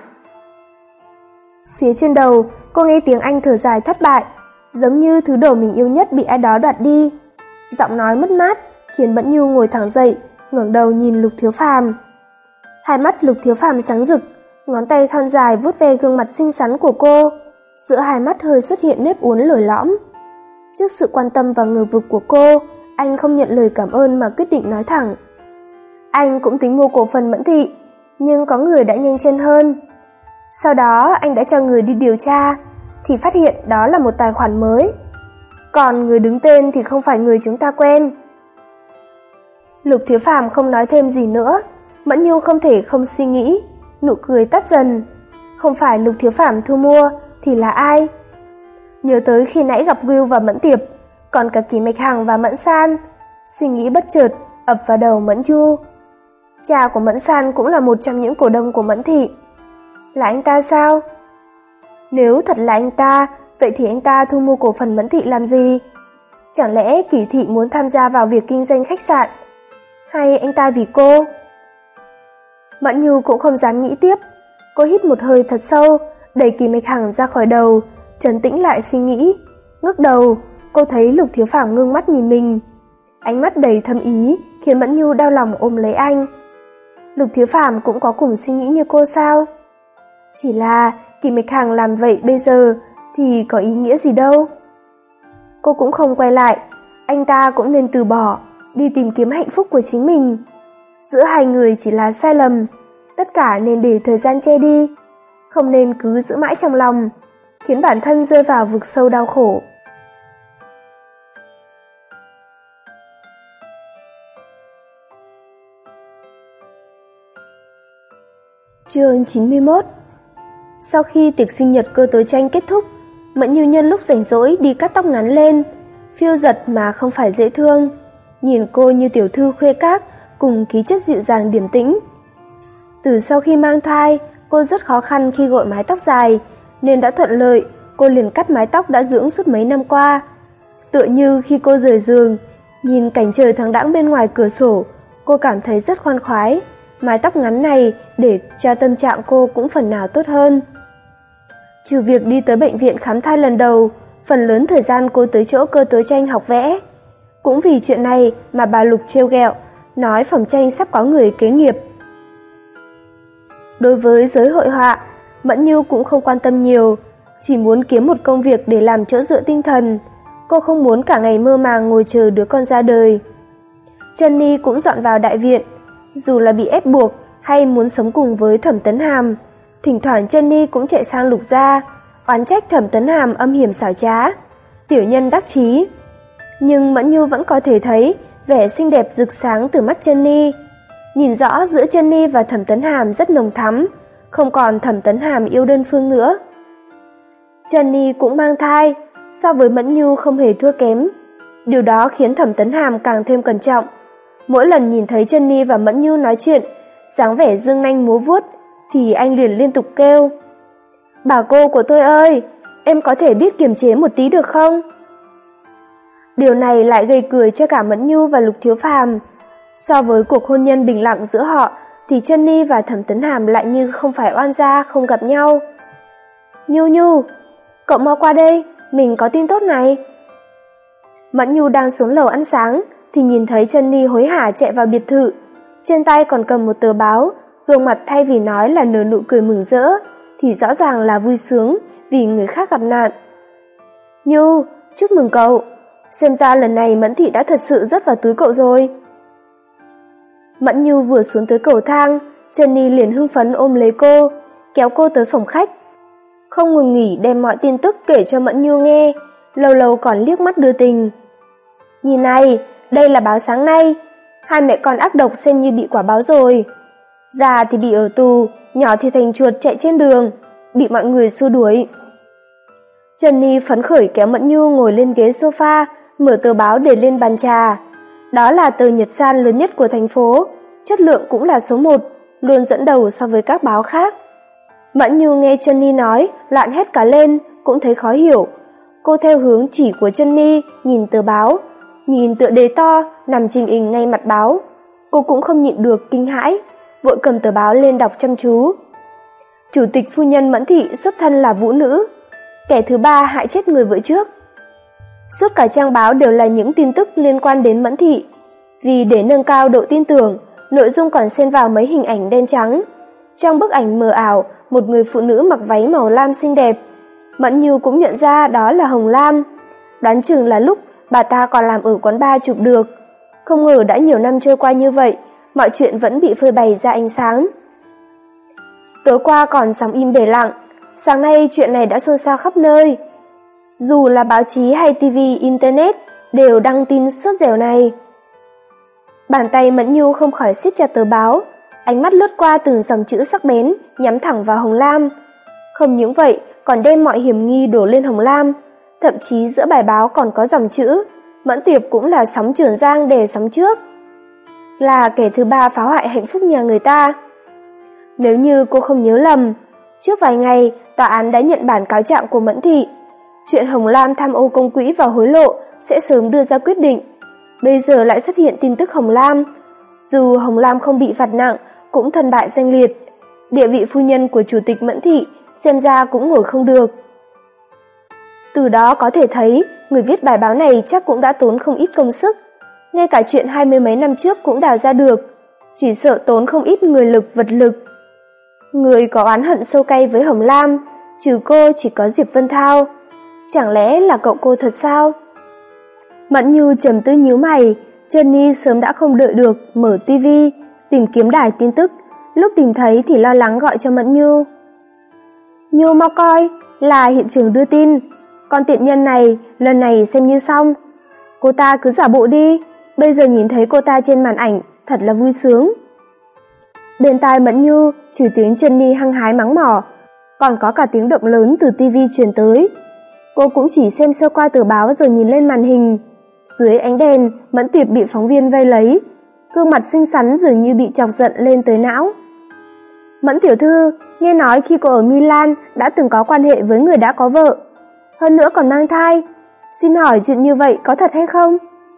Phía trên đầu, cô nghe tiếng anh thở dài thất bại, giống như thứ đồ mình yêu nhất bị ai đó đoạt đi. Giọng nói mất mát khiến Mẫn Nhu ngồi thẳng dậy, ngẩng đầu nhìn Lục Thiếu Phàm. Hai mắt Lục Thiếu Phàm sáng rực, ngón tay thon dài vuốt ve gương mặt xinh xắn của cô, giữa hai mắt hơi xuất hiện nếp uốn lồi lõm. Trước sự quan tâm và ngờ vực của cô, Anh không nhận lời cảm ơn mà quyết định nói thẳng. Anh cũng tính mua cổ phần Mẫn Thị, nhưng có người đã nhanh chân hơn. Sau đó anh đã cho người đi điều tra, thì phát hiện đó là một tài khoản mới. Còn người đứng tên thì không phải người chúng ta quen. Lục Thiếu Phàm không nói thêm gì nữa. Mẫn Nhu không thể không suy nghĩ, nụ cười tắt dần. Không phải Lục Thiếu Phàm thu mua thì là ai? Nhớ tới khi nãy gặp Will và Mẫn Tiệp, còn cả Kỳ Mạch Hằng và Mẫn San, suy nghĩ bất chợt ập vào đầu Mẫn Nhu. Cha của Mẫn San cũng là một trong những cổ đông của Mẫn Thị. Là anh ta sao? Nếu thật là anh ta, vậy thì anh ta thu mua cổ phần Mẫn Thị làm gì? Chẳng lẽ Kỳ Thị muốn tham gia vào việc kinh doanh khách sạn? Hay anh ta vì cô? Mẫn Nhu cũng không dám nghĩ tiếp. Cô hít một hơi thật sâu, đẩy Kỳ Mạch Hằng ra khỏi đầu, trấn tĩnh lại suy nghĩ. Ngước đầu, cô thấy Lục Thiếu Phàm ngưng mắt nhìn mình. Ánh mắt đầy thâm ý khiến Mẫn Nhu đau lòng ôm lấy anh. Lục Thiếu Phàm cũng có cùng suy nghĩ như cô sao? Chỉ là Kỳ Mạch Hằng làm vậy bây giờ thì có ý nghĩa gì đâu. Cô cũng không quay lại, anh ta cũng nên từ bỏ, đi tìm kiếm hạnh phúc của chính mình. Giữa hai người chỉ là sai lầm, tất cả nên để thời gian che đi, không nên cứ giữ mãi trong lòng, khiến bản thân rơi vào vực sâu đau khổ. Chương chín mươi mốt. Sau khi tiệc sinh nhật Cơ Tố Tranh kết thúc, Mẫn Nhu nhân lúc rảnh rỗi đi cắt tóc ngắn lên, phiêu giật mà không phải dễ thương, nhìn cô như tiểu thư khuê các cùng khí chất dịu dàng điềm tĩnh. Từ sau khi mang thai, cô rất khó khăn khi gội mái tóc dài, nên đã thuận lợi, cô liền cắt mái tóc đã dưỡng suốt mấy năm qua. Tựa như khi cô rời giường, nhìn cảnh trời thoáng đãng bên ngoài cửa sổ, cô cảm thấy rất khoan khoái. Mái tóc ngắn này để cho tâm trạng cô cũng phần nào tốt hơn. Trừ việc đi tới bệnh viện khám thai lần đầu, phần lớn thời gian cô tới chỗ Cơ Tố Tranh học vẽ. Cũng vì chuyện này mà bà Lục trêu ghẹo, nói Phòng Tranh sắp có người kế nghiệp. Đối với giới hội họa, Mẫn Nhu cũng không quan tâm nhiều, chỉ muốn kiếm một công việc để làm chỗ dựa tinh thần. Cô không muốn cả ngày mơ màng ngồi chờ đứa con ra đời. Jenny cũng dọn vào đại viện. Dù là bị ép buộc hay muốn sống cùng với Thẩm Tấn Hàm, thỉnh thoảng Jenny cũng chạy sang Lục gia, oán trách Thẩm Tấn Hàm âm hiểm xảo trá, tiểu nhân đắc chí. Nhưng Mẫn Nhu vẫn có thể thấy vẻ xinh đẹp rực sáng từ mắt Jenny, nhìn rõ giữa Jenny và Thẩm Tấn Hàm rất nồng thắm, không còn Thẩm Tấn Hàm yêu đơn phương nữa. Jenny cũng mang thai, so với Mẫn Nhu không hề thua kém. Điều đó khiến Thẩm Tấn Hàm càng thêm cẩn trọng. Mỗi lần nhìn thấy Jenny và Mẫn Nhu nói chuyện, dáng vẻ dương nanh múa vuốt, thì anh liền liên tục kêu: "Bà cô của tôi ơi, em có thể biết kiềm chế một tí được không?" Điều này lại gây cười cho cả Mẫn Nhu và Lục Thiếu Phàm. So với cuộc hôn nhân bình lặng giữa họ, thì Jenny và Thẩm Tấn Hàm lại như không phải oan gia không gặp nhau. "Nhu Nhu, cậu mau qua đây, mình có tin tốt này." Mẫn Nhu đang xuống lầu ăn sáng thì nhìn thấy Jenny hối hả chạy vào biệt thự, trên tay còn cầm một tờ báo, gương mặt thay vì nói là nở nụ cười mừng rỡ thì rõ ràng là vui sướng vì người khác gặp nạn. "Nhu, chúc mừng cậu, xem ra lần này Mẫn Thị đã thật sự rớt vào túi cậu rồi." Mẫn Nhu vừa xuống tới cầu thang, Jenny liền hưng phấn ôm lấy cô, kéo cô tới phòng khách, không ngừng nghỉ đem mọi tin tức kể cho Mẫn Nhu nghe, lâu lâu còn liếc mắt đưa tình. "Nhìn này, đây là báo sáng nay, hai mẹ con ác độc xem như bị quả báo rồi. Già thì bị ở tù, nhỏ thì thành chuột chạy trên đường, bị mọi người xua đuổi." Jenny phấn khởi kéo Mẫn Nhu ngồi lên ghế sofa, mở tờ báo để lên bàn trà. Đó là tờ nhật san lớn nhất của thành phố, chất lượng cũng là số một, luôn dẫn đầu so với các báo khác. Mẫn Nhu nghe Jenny nói, loạn hết cả lên, cũng thấy khó hiểu. Cô theo hướng chỉ của Jenny nhìn tờ báo, nhìn tựa đề to nằm trình hình ngay mặt báo. Cô cũng không nhịn được kinh hãi, vội cầm tờ báo lên đọc chăm chú. Chủ tịch phu nhân Mẫn Thị xuất thân là vũ nữ, kẻ thứ ba hại chết người vợ trước. Suốt cả trang báo đều là những tin tức liên quan đến Mẫn Thị. Vì để nâng cao độ tin tưởng, nội dung còn xen vào mấy hình ảnh đen trắng. Trong bức ảnh mờ ảo, một người phụ nữ mặc váy màu lam xinh đẹp. Mẫn Nhu cũng nhận ra đó là Hồng Lam. Đoán chừng là lúc bà ta còn làm ở quán bar chụp được. Không ngờ đã nhiều năm trôi qua như vậy, mọi chuyện vẫn bị phơi bày ra ánh sáng. Tối qua còn sóng im bể lặng, sáng nay chuyện này đã xôn xao khắp nơi. Dù là báo chí hay ti vi, internet đều đăng tin sốt dẻo này. Bàn tay Mẫn Nhu không khỏi siết chặt tờ báo, ánh mắt lướt qua từng dòng chữ sắc bén nhắm thẳng vào Hồng Lam. Không những vậy, còn đem mọi hiểm nghi đổ lên Hồng Lam, thậm chí giữa bài báo còn có dòng chữ Mẫn Tiệp cũng là sóng Trường Giang đè sóng trước, là kẻ thứ ba phá hoại hạnh phúc nhà người ta. Nếu như cô không nhớ lầm, trước vài ngày tòa án đã nhận bản cáo trạng của Mẫn Thị. Chuyện Hồng Lam tham ô công quỹ và hối lộ sẽ sớm đưa ra quyết định. Bây giờ lại xuất hiện tin tức Hồng Lam. Dù Hồng Lam không bị phạt nặng, cũng thân bại danh liệt. Địa vị phu nhân của chủ tịch Mẫn Thị xem ra cũng ngồi không được. Từ đó có thể thấy, người viết bài báo này chắc cũng đã tốn không ít công sức. Ngay cả chuyện hai mươi mấy năm trước cũng đào ra được, chỉ sợ tốn không ít người lực vật lực. Người có oán hận sâu cay với Hồng Lam, trừ cô chỉ có Diệp Vân Thao. Chẳng lẽ là cậu cô thật sao? Mẫn Nhu trầm tư nhíu mày, Jenny sớm đã không đợi được mở ti vi, tìm kiếm đài tin tức, lúc tìm thấy thì lo lắng gọi cho Mẫn Nhu. Nhu mau coi, là hiện trường đưa tin, con tiện nhân này lần này xem như xong. Cô ta cứ giả bộ đi, bây giờ nhìn thấy cô ta trên màn ảnh thật là vui sướng. Bên tai Mẫn Nhu trừ tiếng Jenny hăng hái mắng mỏ, còn có cả tiếng động lớn từ ti vi truyền tới. Cô cũng chỉ xem sơ qua tờ báo rồi nhìn lên màn hình. Dưới ánh đèn, Mẫn Tiệp bị phóng viên vây lấy, gương mặt xinh xắn dường như bị chọc giận lên tới não. Mẫn tiểu thư, nghe nói khi cô ở Milan đã từng có quan hệ với người đã có vợ, hơn nữa còn mang thai. Xin hỏi chuyện như vậy có thật hay không?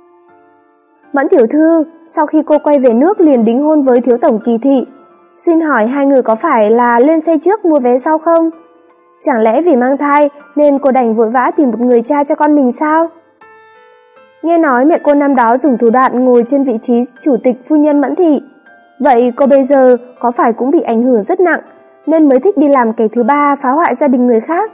Mẫn tiểu thư, sau khi cô quay về nước liền đính hôn với thiếu tổng Kỳ Thị. Xin hỏi hai người có phải là lên xe trước mua vé sau không? Chẳng lẽ vì mang thai nên cô đành vội vã tìm một người cha cho con mình sao? Nghe nói mẹ cô năm đó dùng thủ đoạn ngồi trên vị trí chủ tịch phu nhân Mẫn Thị. Vậy cô bây giờ có phải cũng bị ảnh hưởng rất nặng nên mới thích đi làm kẻ thứ ba phá hoại gia đình người khác?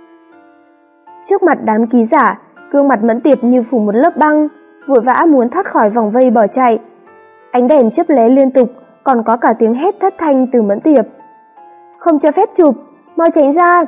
Trước mặt đám ký giả, gương mặt Mẫn Tiệp như phủ một lớp băng, vội vã muốn thoát khỏi vòng vây bỏ chạy. Ánh đèn chớp lóe liên tục, còn có cả tiếng hét thất thanh từ Mẫn Tiệp. Không cho phép chụp, mau tránh ra.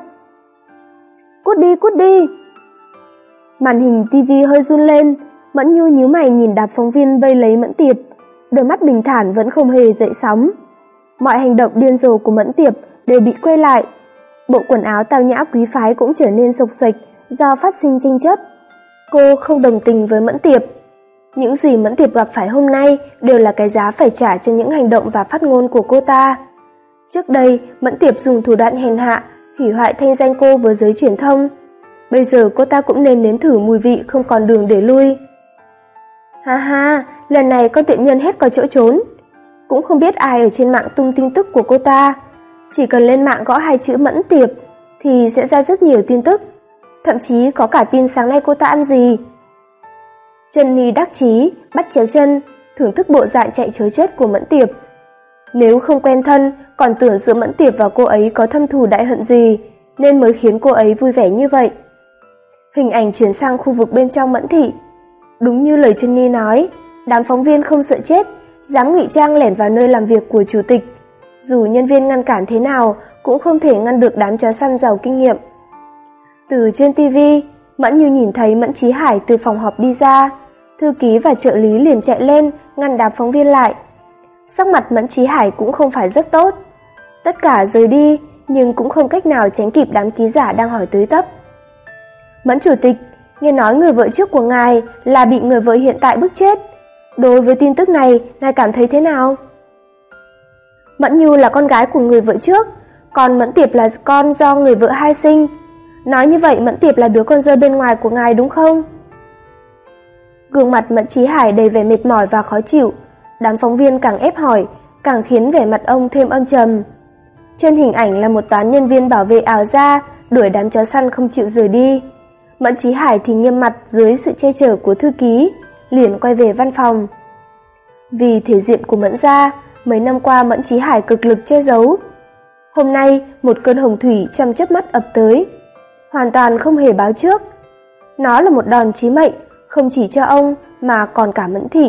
Cút đi, cút đi. Màn hình ti vi hơi run lên, Mẫn Nhu nhíu mày nhìn đám phóng viên vây lấy Mẫn Tiệp, đôi mắt bình thản vẫn không hề dậy sóng. Mọi hành động điên rồ của Mẫn Tiệp đều bị quay lại. Bộ quần áo tao nhã quý phái cũng trở nên xộc xệch do phát sinh tranh chấp. Cô không đồng tình với Mẫn Tiệp. Những gì Mẫn Tiệp gặp phải hôm nay đều là cái giá phải trả cho những hành động và phát ngôn của cô ta. Trước đây, Mẫn Tiệp dùng thủ đoạn hèn hạ, hủy hoại thanh danh cô với giới truyền thông. Bây giờ cô ta cũng nên nếm thử mùi vị không còn đường để lui. Ha ha, lần này con tiện nhân hết có chỗ trốn. Cũng không biết ai ở trên mạng tung tin tức của cô ta. Chỉ cần lên mạng gõ hai chữ Mẫn Tiệp thì sẽ ra rất nhiều tin tức. Thậm chí có cả tin sáng nay cô ta ăn gì. Jenny đắc chí, bắt chéo chân, thưởng thức bộ dạng chạy trối chết của Mẫn Tiệp. Nếu không quen thân, còn tưởng giữa Mẫn Tiệp và cô ấy có thâm thù đại hận gì, nên mới khiến cô ấy vui vẻ như vậy. Hình ảnh chuyển sang khu vực bên trong Mẫn Thị. Đúng như lời Jenny nói, đám phóng viên không sợ chết, dám ngụy trang lẻn vào nơi làm việc của chủ tịch. Dù nhân viên ngăn cản thế nào, cũng không thể ngăn được đám chó săn giàu kinh nghiệm. Từ trên ti vi, Mẫn Nhu nhìn thấy Mẫn Chí Hải từ phòng họp đi ra. Thư ký và trợ lý liền chạy lên, ngăn đám phóng viên lại. Sắc mặt Mẫn Chí Hải cũng không phải rất tốt. Tất cả rời đi, nhưng cũng không cách nào tránh kịp đám ký giả đang hỏi tới tấp. Mẫn chủ tịch, nghe nói người vợ trước của ngài là bị người vợ hiện tại bức chết. Đối với tin tức này, ngài cảm thấy thế nào? Mẫn Nhu là con gái của người vợ trước, còn Mẫn Tiệp là con do người vợ hai sinh. Nói như vậy Mẫn Tiệp là đứa con dâu bên ngoài của ngài đúng không? Gương mặt Mẫn Chí Hải đầy vẻ mệt mỏi và khó chịu. Đám phóng viên càng ép hỏi, càng khiến vẻ mặt ông thêm âm trầm. Trên hình ảnh là một toán nhân viên bảo vệ ảo ra, đuổi đám chó săn không chịu rời đi. Mẫn Chí Hải thì nghiêm mặt dưới sự che chở của thư ký, liền quay về văn phòng. Vì thể diện của Mẫn gia, mấy năm qua Mẫn Chí Hải cực lực che giấu. Hôm nay, một cơn hồng thủy trong chớp mắt ập tới, hoàn toàn không hề báo trước. Nó là một đòn chí mệnh, không chỉ cho ông mà còn cả Mẫn Thị.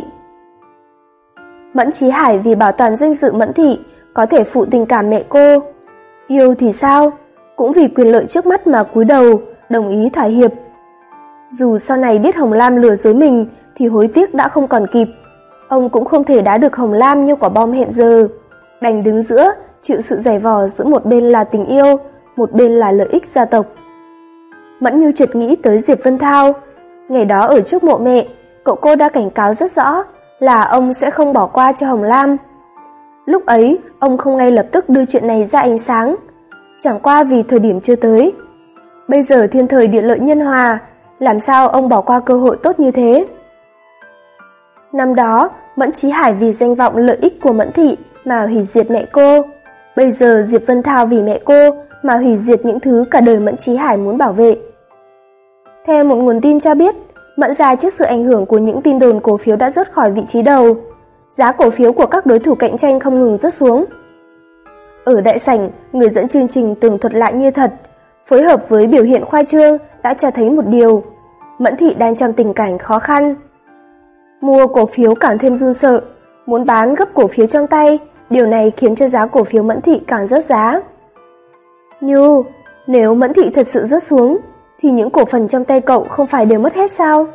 Mẫn Chí Hải vì bảo toàn danh dự Mẫn Thị có thể phụ tình cảm mẹ cô. Yêu thì sao, cũng vì quyền lợi trước mắt mà cúi đầu, đồng ý thỏa hiệp. Dù sau này biết Hồng Lam lừa dối mình thì hối tiếc đã không còn kịp. Ông cũng không thể đá được Hồng Lam như quả bom hẹn giờ, đành đứng giữa, chịu sự giày vò giữa một bên là tình yêu, một bên là lợi ích gia tộc. Mẫn Như chợt nghĩ tới Diệp Vân Thao. Ngày đó ở trước mộ mẹ, cậu cô đã cảnh cáo rất rõ là ông sẽ không bỏ qua cho Hồng Lam. Lúc ấy, ông không ngay lập tức đưa chuyện này ra ánh sáng, chẳng qua vì thời điểm chưa tới. Bây giờ thiên thời địa lợi nhân hòa, làm sao ông bỏ qua cơ hội tốt như thế? Năm đó, Mẫn Chí Hải vì danh vọng lợi ích của Mẫn Thị mà hủy diệt mẹ cô. Bây giờ Diệp Vân Thao vì mẹ cô mà hủy diệt những thứ cả đời Mẫn Chí Hải muốn bảo vệ. Theo một nguồn tin cho biết, Mẫn gia trước sự ảnh hưởng của những tin đồn cổ phiếu đã rớt khỏi vị trí đầu. Giá cổ phiếu của các đối thủ cạnh tranh không ngừng rớt xuống. Ở đại sảnh, người dẫn chương trình tường thuật lại như thật, phối hợp với biểu hiện khoa trương đã cho thấy một điều: Mẫn Thị đang trong tình cảnh khó khăn. Mua cổ phiếu càng thêm run sợ, muốn bán gấp cổ phiếu trong tay, điều này khiến cho giá cổ phiếu Mẫn Thị càng rớt giá. Như, nếu Mẫn Thị thật sự rớt xuống, thì những cổ phần trong tay cậu không phải đều mất hết sao?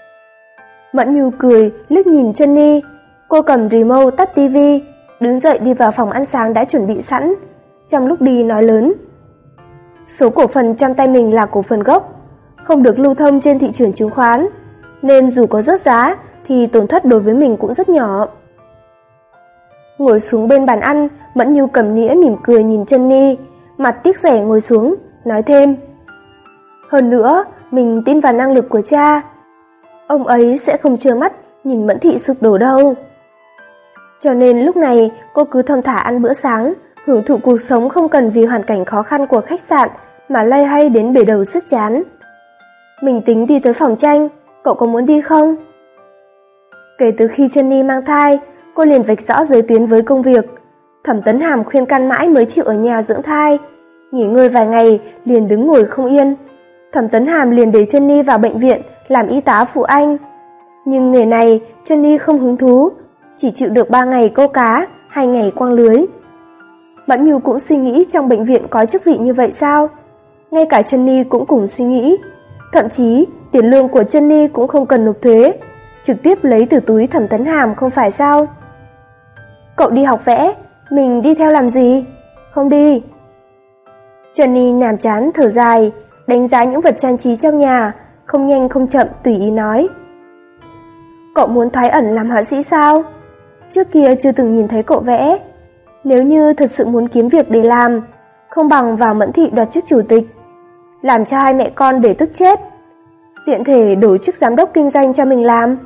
Mẫn Như cười, liếc nhìn Jenny. Cô cầm remote tắt tivi, đứng dậy đi vào phòng ăn sáng đã chuẩn bị sẵn. Trong lúc đi nói lớn: số cổ phần trong tay mình là cổ phần gốc, không được lưu thông trên thị trường chứng khoán, nên dù có rớt giá thì tổn thất đối với mình cũng rất nhỏ. Ngồi xuống bên bàn ăn, Mẫn Như cầm nĩa mỉm cười nhìn Jenny, mặt tiếc rẻ ngồi xuống, nói thêm: hơn nữa, mình tin vào năng lực của cha. Ông ấy sẽ không trơ mắt nhìn Mẫn Thị sụp đổ đâu. Cho nên lúc này cô cứ thong thả ăn bữa sáng, hưởng thụ cuộc sống không cần vì hoàn cảnh khó khăn của khách sạn mà loay hoay đến bể đầu sứt chán. Mình tính đi tới phòng tranh, cậu có muốn đi không? Kể từ khi Jenny mang thai, cô liền vạch rõ giới tuyến với công việc. Thẩm Tấn Hàm khuyên can mãi mới chịu ở nhà dưỡng thai. Nghỉ ngơi vài ngày liền đứng ngồi không yên. Thẩm Tấn Hàm liền để Jenny vào bệnh viện làm y tá phụ anh. Nhưng nghề này Jenny không hứng thú, chỉ chịu được ba ngày câu cá, hai ngày quăng lưới. Mẫn Như cũng suy nghĩ trong bệnh viện có chức vị như vậy sao? Ngay cả Jenny cũng cùng suy nghĩ. Thậm chí tiền lương của Jenny cũng không cần nộp thuế, trực tiếp lấy từ túi Thẩm Tấn Hàm không phải sao? Cậu đi học vẽ, mình đi theo làm gì? Không đi. Jenny nhàm chán thở dài, đánh giá những vật trang trí trong nhà, không nhanh không chậm tùy ý nói: cậu muốn thoái ẩn làm họa sĩ sao? Trước kia chưa từng nhìn thấy cậu vẽ. Nếu như thật sự muốn kiếm việc để làm, không bằng vào Mẫn Thị đoạt chức chủ tịch, làm cho hai mẹ con để tức chết, tiện thể đổi chức giám đốc kinh doanh cho mình làm.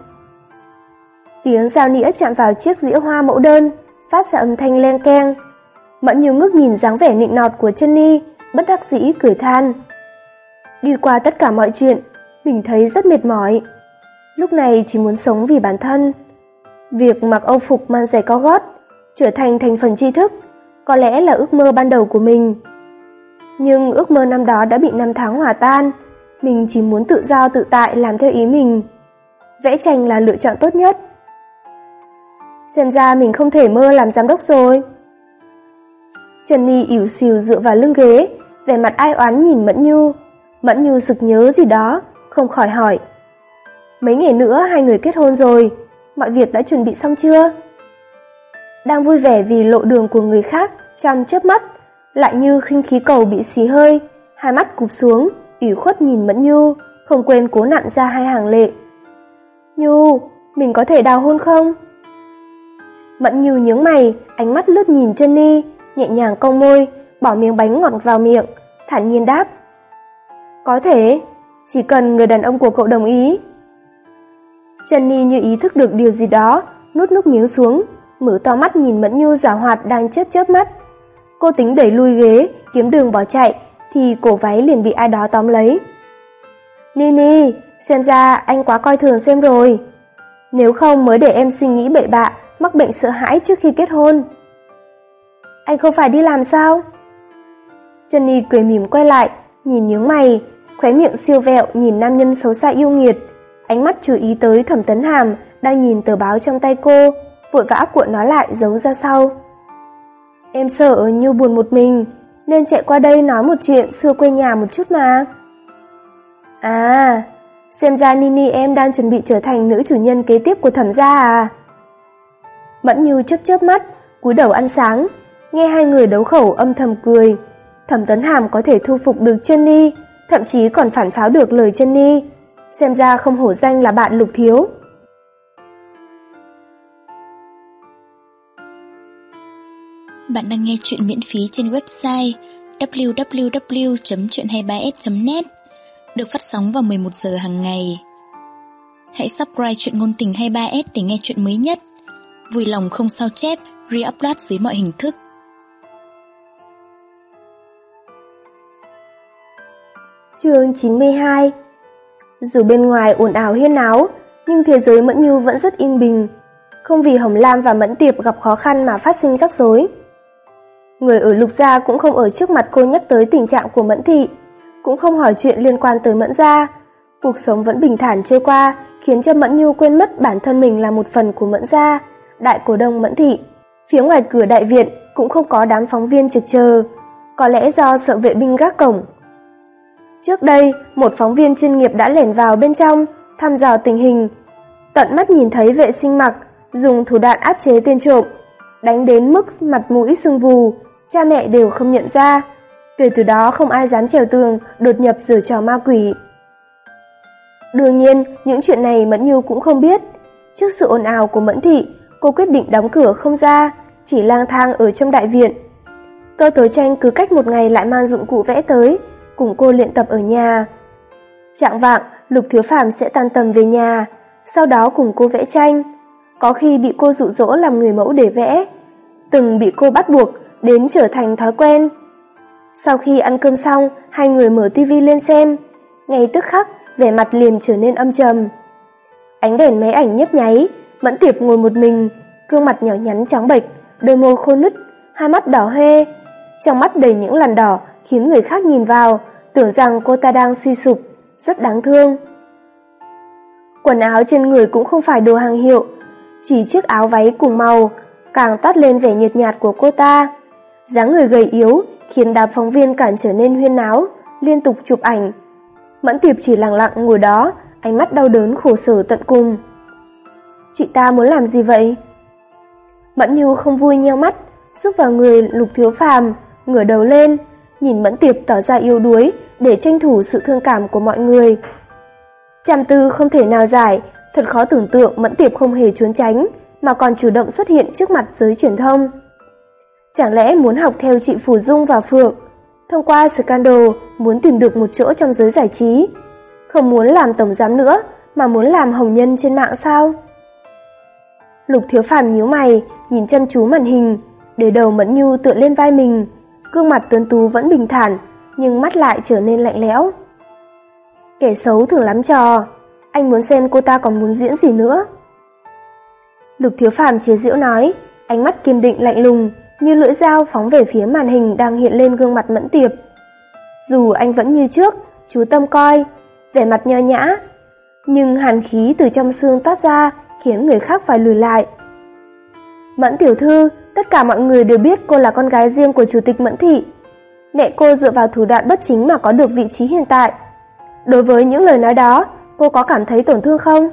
Tiếng dao nĩa chạm vào chiếc dĩa hoa mẫu đơn, phát ra âm thanh len keng. Mẫn Như ngước nhìn dáng vẻ nịnh nọt của Jenny, bất đắc dĩ cười than: đi qua tất cả mọi chuyện, mình thấy rất mệt mỏi. Lúc này chỉ muốn sống vì bản thân. Việc mặc âu phục mang giày cao gót, trở thành thành phần tri thức, có lẽ là ước mơ ban đầu của mình. Nhưng ước mơ năm đó đã bị năm tháng hòa tan, mình chỉ muốn tự do tự tại làm theo ý mình. Vẽ tranh là lựa chọn tốt nhất. Xem ra mình không thể mơ làm giám đốc rồi. Jenny ỉu xìu dựa vào lưng ghế, vẻ mặt ai oán nhìn Mẫn Như. Mẫn Như sực nhớ gì đó, không khỏi hỏi: mấy ngày nữa hai người kết hôn rồi, mọi việc đã chuẩn bị xong chưa? Đang vui vẻ vì lộ đường của người khác, trong chớp mắt lại như khinh khí cầu bị xì hơi, hai mắt cụp xuống, ủy khuất nhìn Mẫn Như, không quên cố nặn ra hai hàng lệ. Như, mình có thể đào hôn không? Mẫn Như nhướng mày, ánh mắt lướt nhìn Jenny, nhẹ nhàng cong môi, bỏ miếng bánh ngọt vào miệng, thản nhiên đáp: có thể, chỉ cần người đàn ông của cậu đồng ý. Jenny như ý thức được điều gì đó, nuốt nước miếng xuống, mở to mắt nhìn Mẫn Như giảo hoạt đang chớp chớp mắt. Cô tính đẩy lui ghế, kiếm đường bỏ chạy, thì cổ váy liền bị ai đó tóm lấy. Nini, xem ra anh quá coi thường xem rồi. Nếu không mới để em suy nghĩ bậy bạ, mắc bệnh sợ hãi trước khi kết hôn. Anh không phải đi làm sao? Jenny cười mỉm quay lại, nhìn nhướng mày, khóe miệng siêu vẹo nhìn nam nhân xấu xa yêu nghiệt. Ánh mắt chú ý tới Thẩm Tấn Hàm đang nhìn tờ báo trong tay cô, vội vã cuộn nó lại giấu ra sau. Em sợ Nhu buồn một mình, nên chạy qua đây nói một chuyện xưa quê nhà một chút mà. À, xem ra Nini em đang chuẩn bị trở thành nữ chủ nhân kế tiếp của Thẩm gia à? Mẫn Nhu chớp chớp mắt, cúi đầu ăn sáng, nghe hai người đấu khẩu âm thầm cười. Thẩm Tấn Hàm có thể thu phục được Jenny, thậm chí còn phản pháo được lời Jenny, xem ra không hổ danh là bạn Lục thiếu. Bạn đang nghe chuyện miễn phí trên website w w w chấm chuyện hai ba s chấm net, được phát sóng vào mười một giờ hàng ngày. Hãy subscribe chuyện ngôn tình hai ba s để nghe chuyện mới nhất. Vui lòng không sao chép, re-upload dưới mọi hình thức. Chương chín mươi hai. Dù bên ngoài ồn ào huyên náo, nhưng thế giới Mẫn Nhu vẫn rất yên bình, không vì Hồng Lam và Mẫn Tiệp gặp khó khăn mà phát sinh rắc rối. Người ở Lục gia cũng không ở trước mặt cô nhắc tới tình trạng của Mẫn thị, cũng không hỏi chuyện liên quan tới Mẫn gia. Cuộc sống vẫn bình thản trôi qua, khiến cho Mẫn Nhu quên mất bản thân mình là một phần của Mẫn gia, đại cổ đông Mẫn thị. Phía ngoài cửa đại viện cũng không có đám phóng viên trực chờ, có lẽ do sợ vệ binh gác cổng. Trước đây, một phóng viên chuyên nghiệp đã lẻn vào bên trong, thăm dò tình hình, tận mắt nhìn thấy vệ sinh mặc dùng thủ đoạn áp chế tên trộm, đánh đến mức mặt mũi sưng vù, cha mẹ đều không nhận ra. Kể từ đó không ai dám trèo tường đột nhập giở trò ma quỷ. Đương nhiên, những chuyện này Mẫn Nhu cũng không biết. Trước sự ồn ào của Mẫn thị, cô quyết định đóng cửa không ra, chỉ lang thang ở trong đại viện. Cơ Tố Tranh cứ cách một ngày lại mang dụng cụ vẽ tới, cùng cô luyện tập ở nhà. Chạng vạng, Lục Thiếu Phàm sẽ tan tầm về nhà, sau đó cùng cô vẽ tranh. Có khi bị cô dụ dỗ làm người mẫu để vẽ, từng bị cô bắt buộc đến trở thành thói quen. Sau khi ăn cơm xong, hai người mở tivi lên xem, ngay tức khắc vẻ mặt liền trở nên âm trầm. Ánh đèn máy ảnh nhấp nháy, Mẫn Tiệp ngồi một mình, gương mặt nhỏ nhắn trắng bệch, đôi môi khô nứt, hai mắt đỏ hoe, trong mắt đầy những làn đỏ khiến người khác nhìn vào tưởng rằng cô ta đang suy sụp, rất đáng thương. Quần áo trên người cũng không phải đồ hàng hiệu, chỉ chiếc áo váy cùng màu càng toát lên vẻ nhợt nhạt của cô ta. Dáng người gầy yếu khiến đám phóng viên càng trở nên huyên náo, liên tục chụp ảnh. Mẫn Tiệp chỉ lặng lặng ngồi đó, ánh mắt đau đớn khổ sở tận cùng. Chị ta muốn làm gì vậy? Mẫn Nhu không vui nheo mắt, xúc vào người Lục Thiếu Phàm, ngửa đầu lên, nhìn Mẫn Tiệp tỏ ra yếu đuối để tranh thủ sự thương cảm của mọi người. Trầm tư không thể nào giải, thật khó tưởng tượng Mẫn Tiệp không hề trốn tránh, mà còn chủ động xuất hiện trước mặt giới truyền thông. Chẳng lẽ muốn học theo chị Phủ Dung và Phượng, thông qua scandal muốn tìm được một chỗ trong giới giải trí, không muốn làm tổng giám nữa mà muốn làm hồng nhân trên mạng sao? Lục Thiếu Phàm nhíu mày, nhìn chăm chú màn hình, để đầu Mẫn Nhu tựa lên vai mình, gương mặt tuấn tú vẫn bình thản, nhưng mắt lại trở nên lạnh lẽo. Kẻ xấu thường lắm trò, anh muốn xem cô ta còn muốn diễn gì nữa. Lục Thiếu Phàm chế giễu nói, ánh mắt kiên định lạnh lùng, như lưỡi dao phóng về phía màn hình đang hiện lên gương mặt Mẫn Tiệp. Dù anh vẫn như trước, chú tâm coi, vẻ mặt nho nhã, nhưng hàn khí từ trong xương toát ra khiến người khác phải lùi lại. Mẫn tiểu thư, tất cả mọi người đều biết cô là con gái riêng của chủ tịch Mẫn thị. Mẹ cô dựa vào thủ đoạn bất chính mà có được vị trí hiện tại. Đối với những lời nói đó, cô có cảm thấy tổn thương không?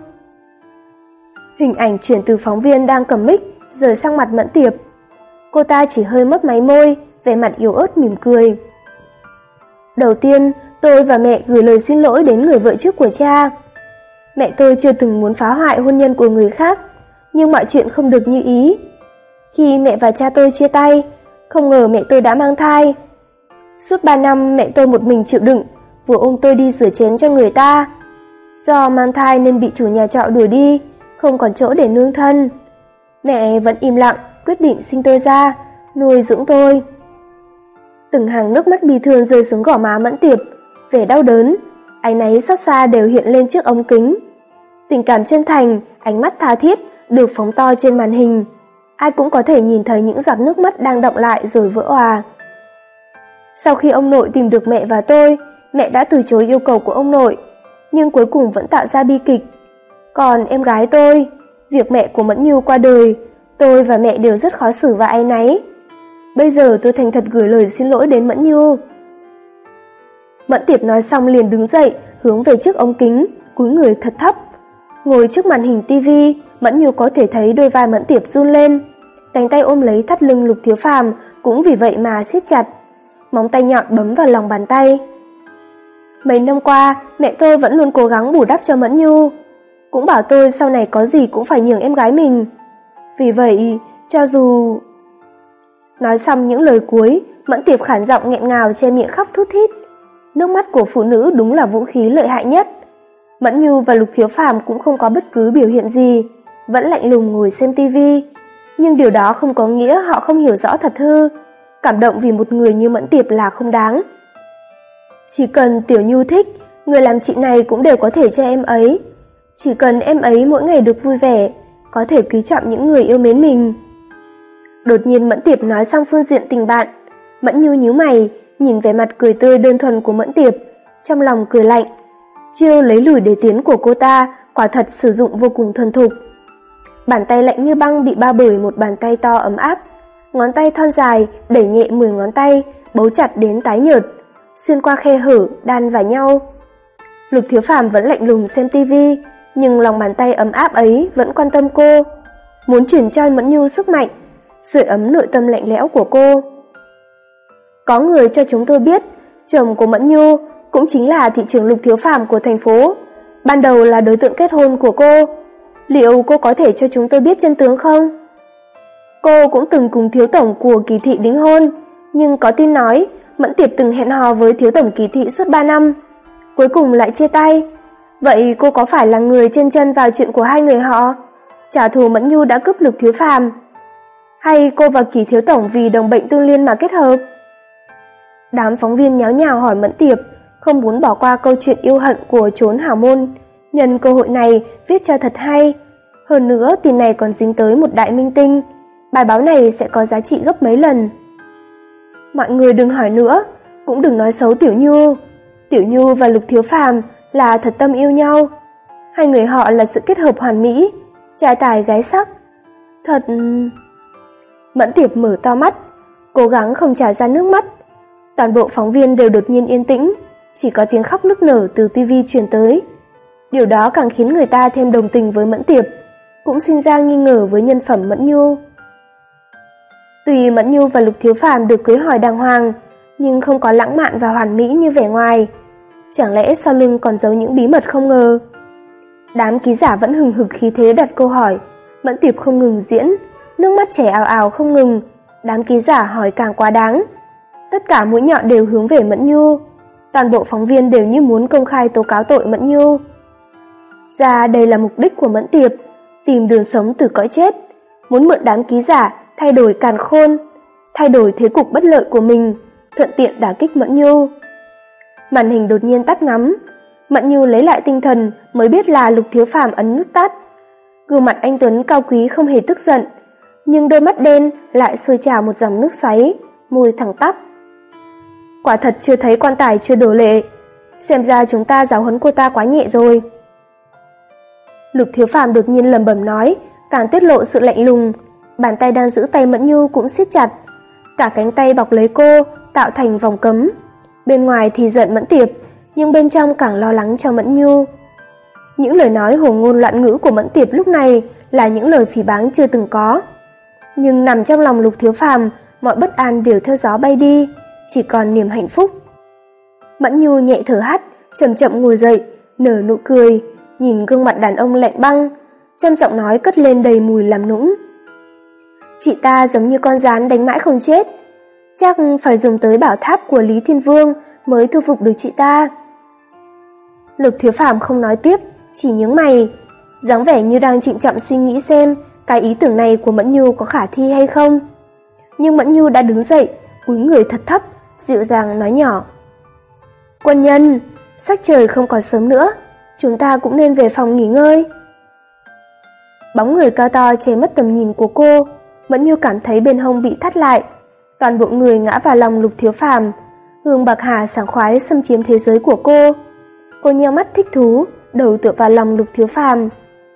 Hình ảnh chuyển từ phóng viên đang cầm mic rời sang mặt Mẫn Tiệp. Cô ta chỉ hơi mấp máy môi, vẻ mặt yếu ớt mỉm cười. Đầu tiên, tôi và mẹ gửi lời xin lỗi đến người vợ trước của cha. Mẹ tôi chưa từng muốn phá hoại hôn nhân của người khác, nhưng mọi chuyện không được như ý. Khi mẹ và cha tôi chia tay, không ngờ mẹ tôi đã mang thai. Suốt ba năm mẹ tôi một mình chịu đựng, vừa ôm tôi đi rửa chén cho người ta. Do mang thai nên bị chủ nhà trọ đuổi đi, không còn chỗ để nương thân. Mẹ vẫn im lặng, quyết định sinh tôi ra, nuôi dưỡng tôi. Từng hàng nước mắt bi thương rơi xuống gò má Mẫn Tiệp, vẻ đau đớn, áy náy xót xa đều hiện lên trước ống kính. Tình cảm chân thành, ánh mắt tha thiết được phóng to trên màn hình. Ai cũng có thể nhìn thấy những giọt nước mắt đang đọng lại rồi vỡ òa. Sau khi ông nội tìm được mẹ và tôi, mẹ đã từ chối yêu cầu của ông nội, nhưng cuối cùng vẫn tạo ra bi kịch, Còn em gái tôi, việc mẹ của Mẫn Nhu qua đời, tôi và mẹ đều rất khó xử và áy náy. Bây giờ tôi thành thật gửi lời xin lỗi đến Mẫn Nhu. Mẫn Tiệp nói xong liền đứng dậy, hướng về trước ống kính, cúi người thật thấp. Ngồi trước màn hình tivi, Mẫn Nhu có thể thấy đôi vai Mẫn Tiệp run lên, cánh tay ôm lấy thắt lưng Lục Thiếu Phàm cũng vì vậy mà siết chặt, móng tay nhọn bấm vào lòng bàn tay. Mấy năm qua, mẹ tôi vẫn luôn cố gắng bù đắp cho Mẫn Nhu, cũng bảo tôi sau này có gì cũng phải nhường em gái mình. Vì vậy, cho dù... Nói xong những lời cuối, Mẫn Tiệp khản giọng nghẹn ngào che miệng khóc thút thít. Nước mắt của phụ nữ đúng là vũ khí lợi hại nhất. Mẫn Nhu và Lục Thiếu Phàm cũng không có bất cứ biểu hiện gì, vẫn lạnh lùng ngồi xem tivi. Nhưng điều đó không có nghĩa họ không hiểu rõ thật hư. Cảm động vì một người như Mẫn Tiệp là không đáng. Chỉ cần Tiểu Nhu thích, người làm chị này cũng đều có thể cho em ấy. Chỉ cần em ấy mỗi ngày được vui vẻ, có thể quý trọng những người yêu mến mình. Đột nhiên Mẫn Tiệp nói sang phương diện tình bạn. Mẫn Nhu nhíu mày, nhìn vẻ mặt cười tươi đơn thuần của Mẫn Tiệp, trong lòng cười lạnh. Chiêu lấy lùi để tiến của cô ta quả thật sử dụng vô cùng thuần thục. Bàn tay lạnh như băng bị bao bởi một bàn tay to ấm áp. Ngón tay thon dài đẩy nhẹ mười ngón tay, bấu chặt đến tái nhợt, xuyên qua khe hở đan vào nhau. Lục Thiếu Phàm vẫn lạnh lùng xem tivi, nhưng lòng bàn tay ấm áp ấy vẫn quan tâm cô, muốn chuyển cho Mẫn Nhu sức mạnh, sưởi ấm nội tâm lạnh lẽo của cô. Có người cho chúng tôi biết, chồng của Mẫn Nhu cũng chính là thị trưởng Lục Thiếu Phàm của thành phố, ban đầu là đối tượng kết hôn của cô. Liệu cô có thể cho chúng tôi biết chân tướng không? Cô cũng từng cùng thiếu tổng của Kỳ thị đính hôn, nhưng có tin nói Mẫn Tiệp từng hẹn hò với thiếu tổng Kỳ thị suốt ba năm, cuối cùng lại chia tay. Vậy cô có phải là người chen chân vào chuyện của hai người họ, trả thù Mẫn Nhu đã cướp Lục Thiếu Phàm? Hay cô và Kỳ thiếu tổng vì đồng bệnh tương liên mà kết hợp? Đám phóng viên nháo nhào hỏi Mẫn Tiệp, không muốn bỏ qua câu chuyện yêu hận của chốn hảo môn, nhân cơ hội này viết cho thật hay. Hơn nữa tin này còn dính tới một đại minh tinh, bài báo này sẽ có giá trị gấp mấy lần. Mọi người đừng hỏi nữa, cũng đừng nói xấu Tiểu Nhu. Tiểu Nhu và Lục Thiếu Phàm là thật tâm yêu nhau. Hai người họ là sự kết hợp hoàn mỹ, trai tài gái sắc. Thật... Mẫn Tiệp mở to mắt, cố gắng không trào ra nước mắt. Toàn bộ phóng viên đều đột nhiên yên tĩnh, chỉ có tiếng khóc nức nở từ tivi truyền tới. Điều đó càng khiến người ta thêm đồng tình với Mẫn Tiệp, cũng sinh ra nghi ngờ với nhân phẩm Mẫn Nhu. Tuy Mẫn Nhu và Lục Thiếu Phàm được cưới hỏi đàng hoàng, nhưng không có lãng mạn và hoàn mỹ như vẻ ngoài. Chẳng lẽ sau lưng còn giấu những bí mật không ngờ? Đám ký giả vẫn hừng hực khí thế đặt câu hỏi, Mẫn Tiệp không ngừng diễn, nước mắt chảy ào ào không ngừng. Đám ký giả hỏi càng quá đáng. Tất cả mũi nhọn đều hướng về Mẫn Nhu. Toàn bộ phóng viên đều như muốn công khai tố cáo tội Mẫn Nhu. Ra đây là mục đích của Mẫn Tiệp, tìm đường sống từ cõi chết, muốn mượn đám ký giả thay đổi càn khôn, thay đổi thế cục bất lợi của mình, thuận tiện đả kích Mẫn Nhu. Màn hình đột nhiên tắt ngắm, Mẫn Nhu lấy lại tinh thần mới biết là Lục Thiếu Phàm ấn nút tắt. Gương mặt anh tuấn cao quý không hề tức giận, nhưng đôi mắt đen lại sôi trào một dòng nước xoáy, môi thẳng tắp. Quả thật chưa thấy quan tài chưa đổ lệ, xem ra chúng ta giáo huấn cô ta quá nhẹ rồi. Lục Thiếu Phàm đột nhiên lẩm bẩm nói, càng tiết lộ sự lạnh lùng. Bàn tay đang giữ tay Mẫn Nhu cũng siết chặt, cả cánh tay bọc lấy cô, tạo thành vòng cấm. Bên ngoài thì giận Mẫn Tiệp, nhưng bên trong càng lo lắng cho Mẫn Nhu. Những lời nói hồ ngôn loạn ngữ của Mẫn Tiệp lúc này là những lời phỉ báng chưa từng có. Nhưng nằm trong lòng Lục Thiếu Phàm, mọi bất an đều theo gió bay đi, chỉ còn niềm hạnh phúc. Mẫn Nhu nhẹ thở hắt, chậm chậm ngồi dậy, nở nụ cười, nhìn gương mặt đàn ông lạnh băng, trong giọng nói cất lên đầy mùi làm nũng. Chị ta giống như con gián đánh mãi không chết, chắc phải dùng tới bảo tháp của Lý Thiên Vương mới thu phục được chị ta. Lục Thiếu Phàm không nói tiếp, chỉ nhướng mày, dáng vẻ như đang trịnh trọng suy nghĩ xem cái ý tưởng này của Mẫn Nhu có khả thi hay không. Nhưng Mẫn Nhu đã đứng dậy, cúi người thật thấp, dịu dàng nói nhỏ. Quân nhân, sắc trời không còn sớm nữa, chúng ta cũng nên về phòng nghỉ ngơi. Bóng người cao to che mất tầm nhìn của cô, Mẫn Nhu cảm thấy bên hông bị thắt lại, toàn bộ người ngã vào lòng Lục Thiếu Phàm, hương bạc hà sảng khoái xâm chiếm thế giới của cô. Cô nheo mắt thích thú, đầu tựa vào lòng Lục Thiếu Phàm,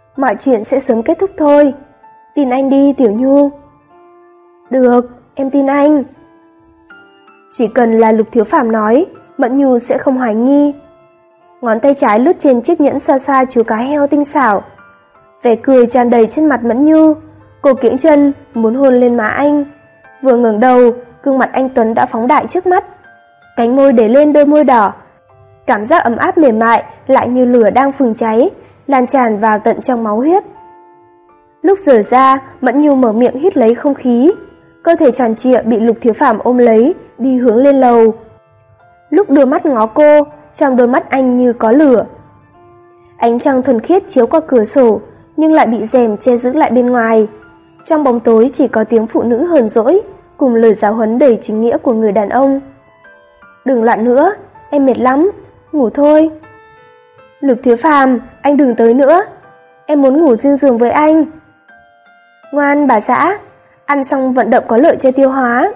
mọi chuyện sẽ sớm kết thúc thôi. Tin anh đi, Tiểu Nhu. Được, em tin anh. Chỉ cần là Lục Thiếu Phàm nói, Mẫn Nhu sẽ không hoài nghi. Ngón tay trái lướt trên chiếc nhẫn xa xa chú cá heo tinh xảo. Vẻ cười tràn đầy trên mặt Mẫn Nhu. Cô kiễng chân muốn hôn lên má anh. Vừa ngẩng đầu, gương mặt anh Tuấn đã phóng đại trước mắt. Cánh môi để lên đôi môi đỏ. Cảm giác ấm áp mềm mại lại như lửa đang phừng cháy, lan tràn vào tận trong máu huyết. Lúc rời ra, Mẫn Nhu mở miệng hít lấy không khí. Cơ thể tròn trịa bị Lục Thiếu Phàm ôm lấy, đi hướng lên lầu. Lúc đưa mắt ngó cô, trong đôi mắt anh như có lửa. Ánh trăng thuần khiết chiếu qua cửa sổ, nhưng lại bị rèm che giữ lại bên ngoài. Trong bóng tối chỉ có tiếng phụ nữ hờn dỗi, cùng lời giáo huấn đầy chính nghĩa của người đàn ông. Đừng loạn nữa, em mệt lắm, ngủ thôi. Lục Thiếu Phàm, anh đừng tới nữa, em muốn ngủ riêng giường với anh. Ngoan bà xã, ăn xong vận động có lợi cho tiêu hóa.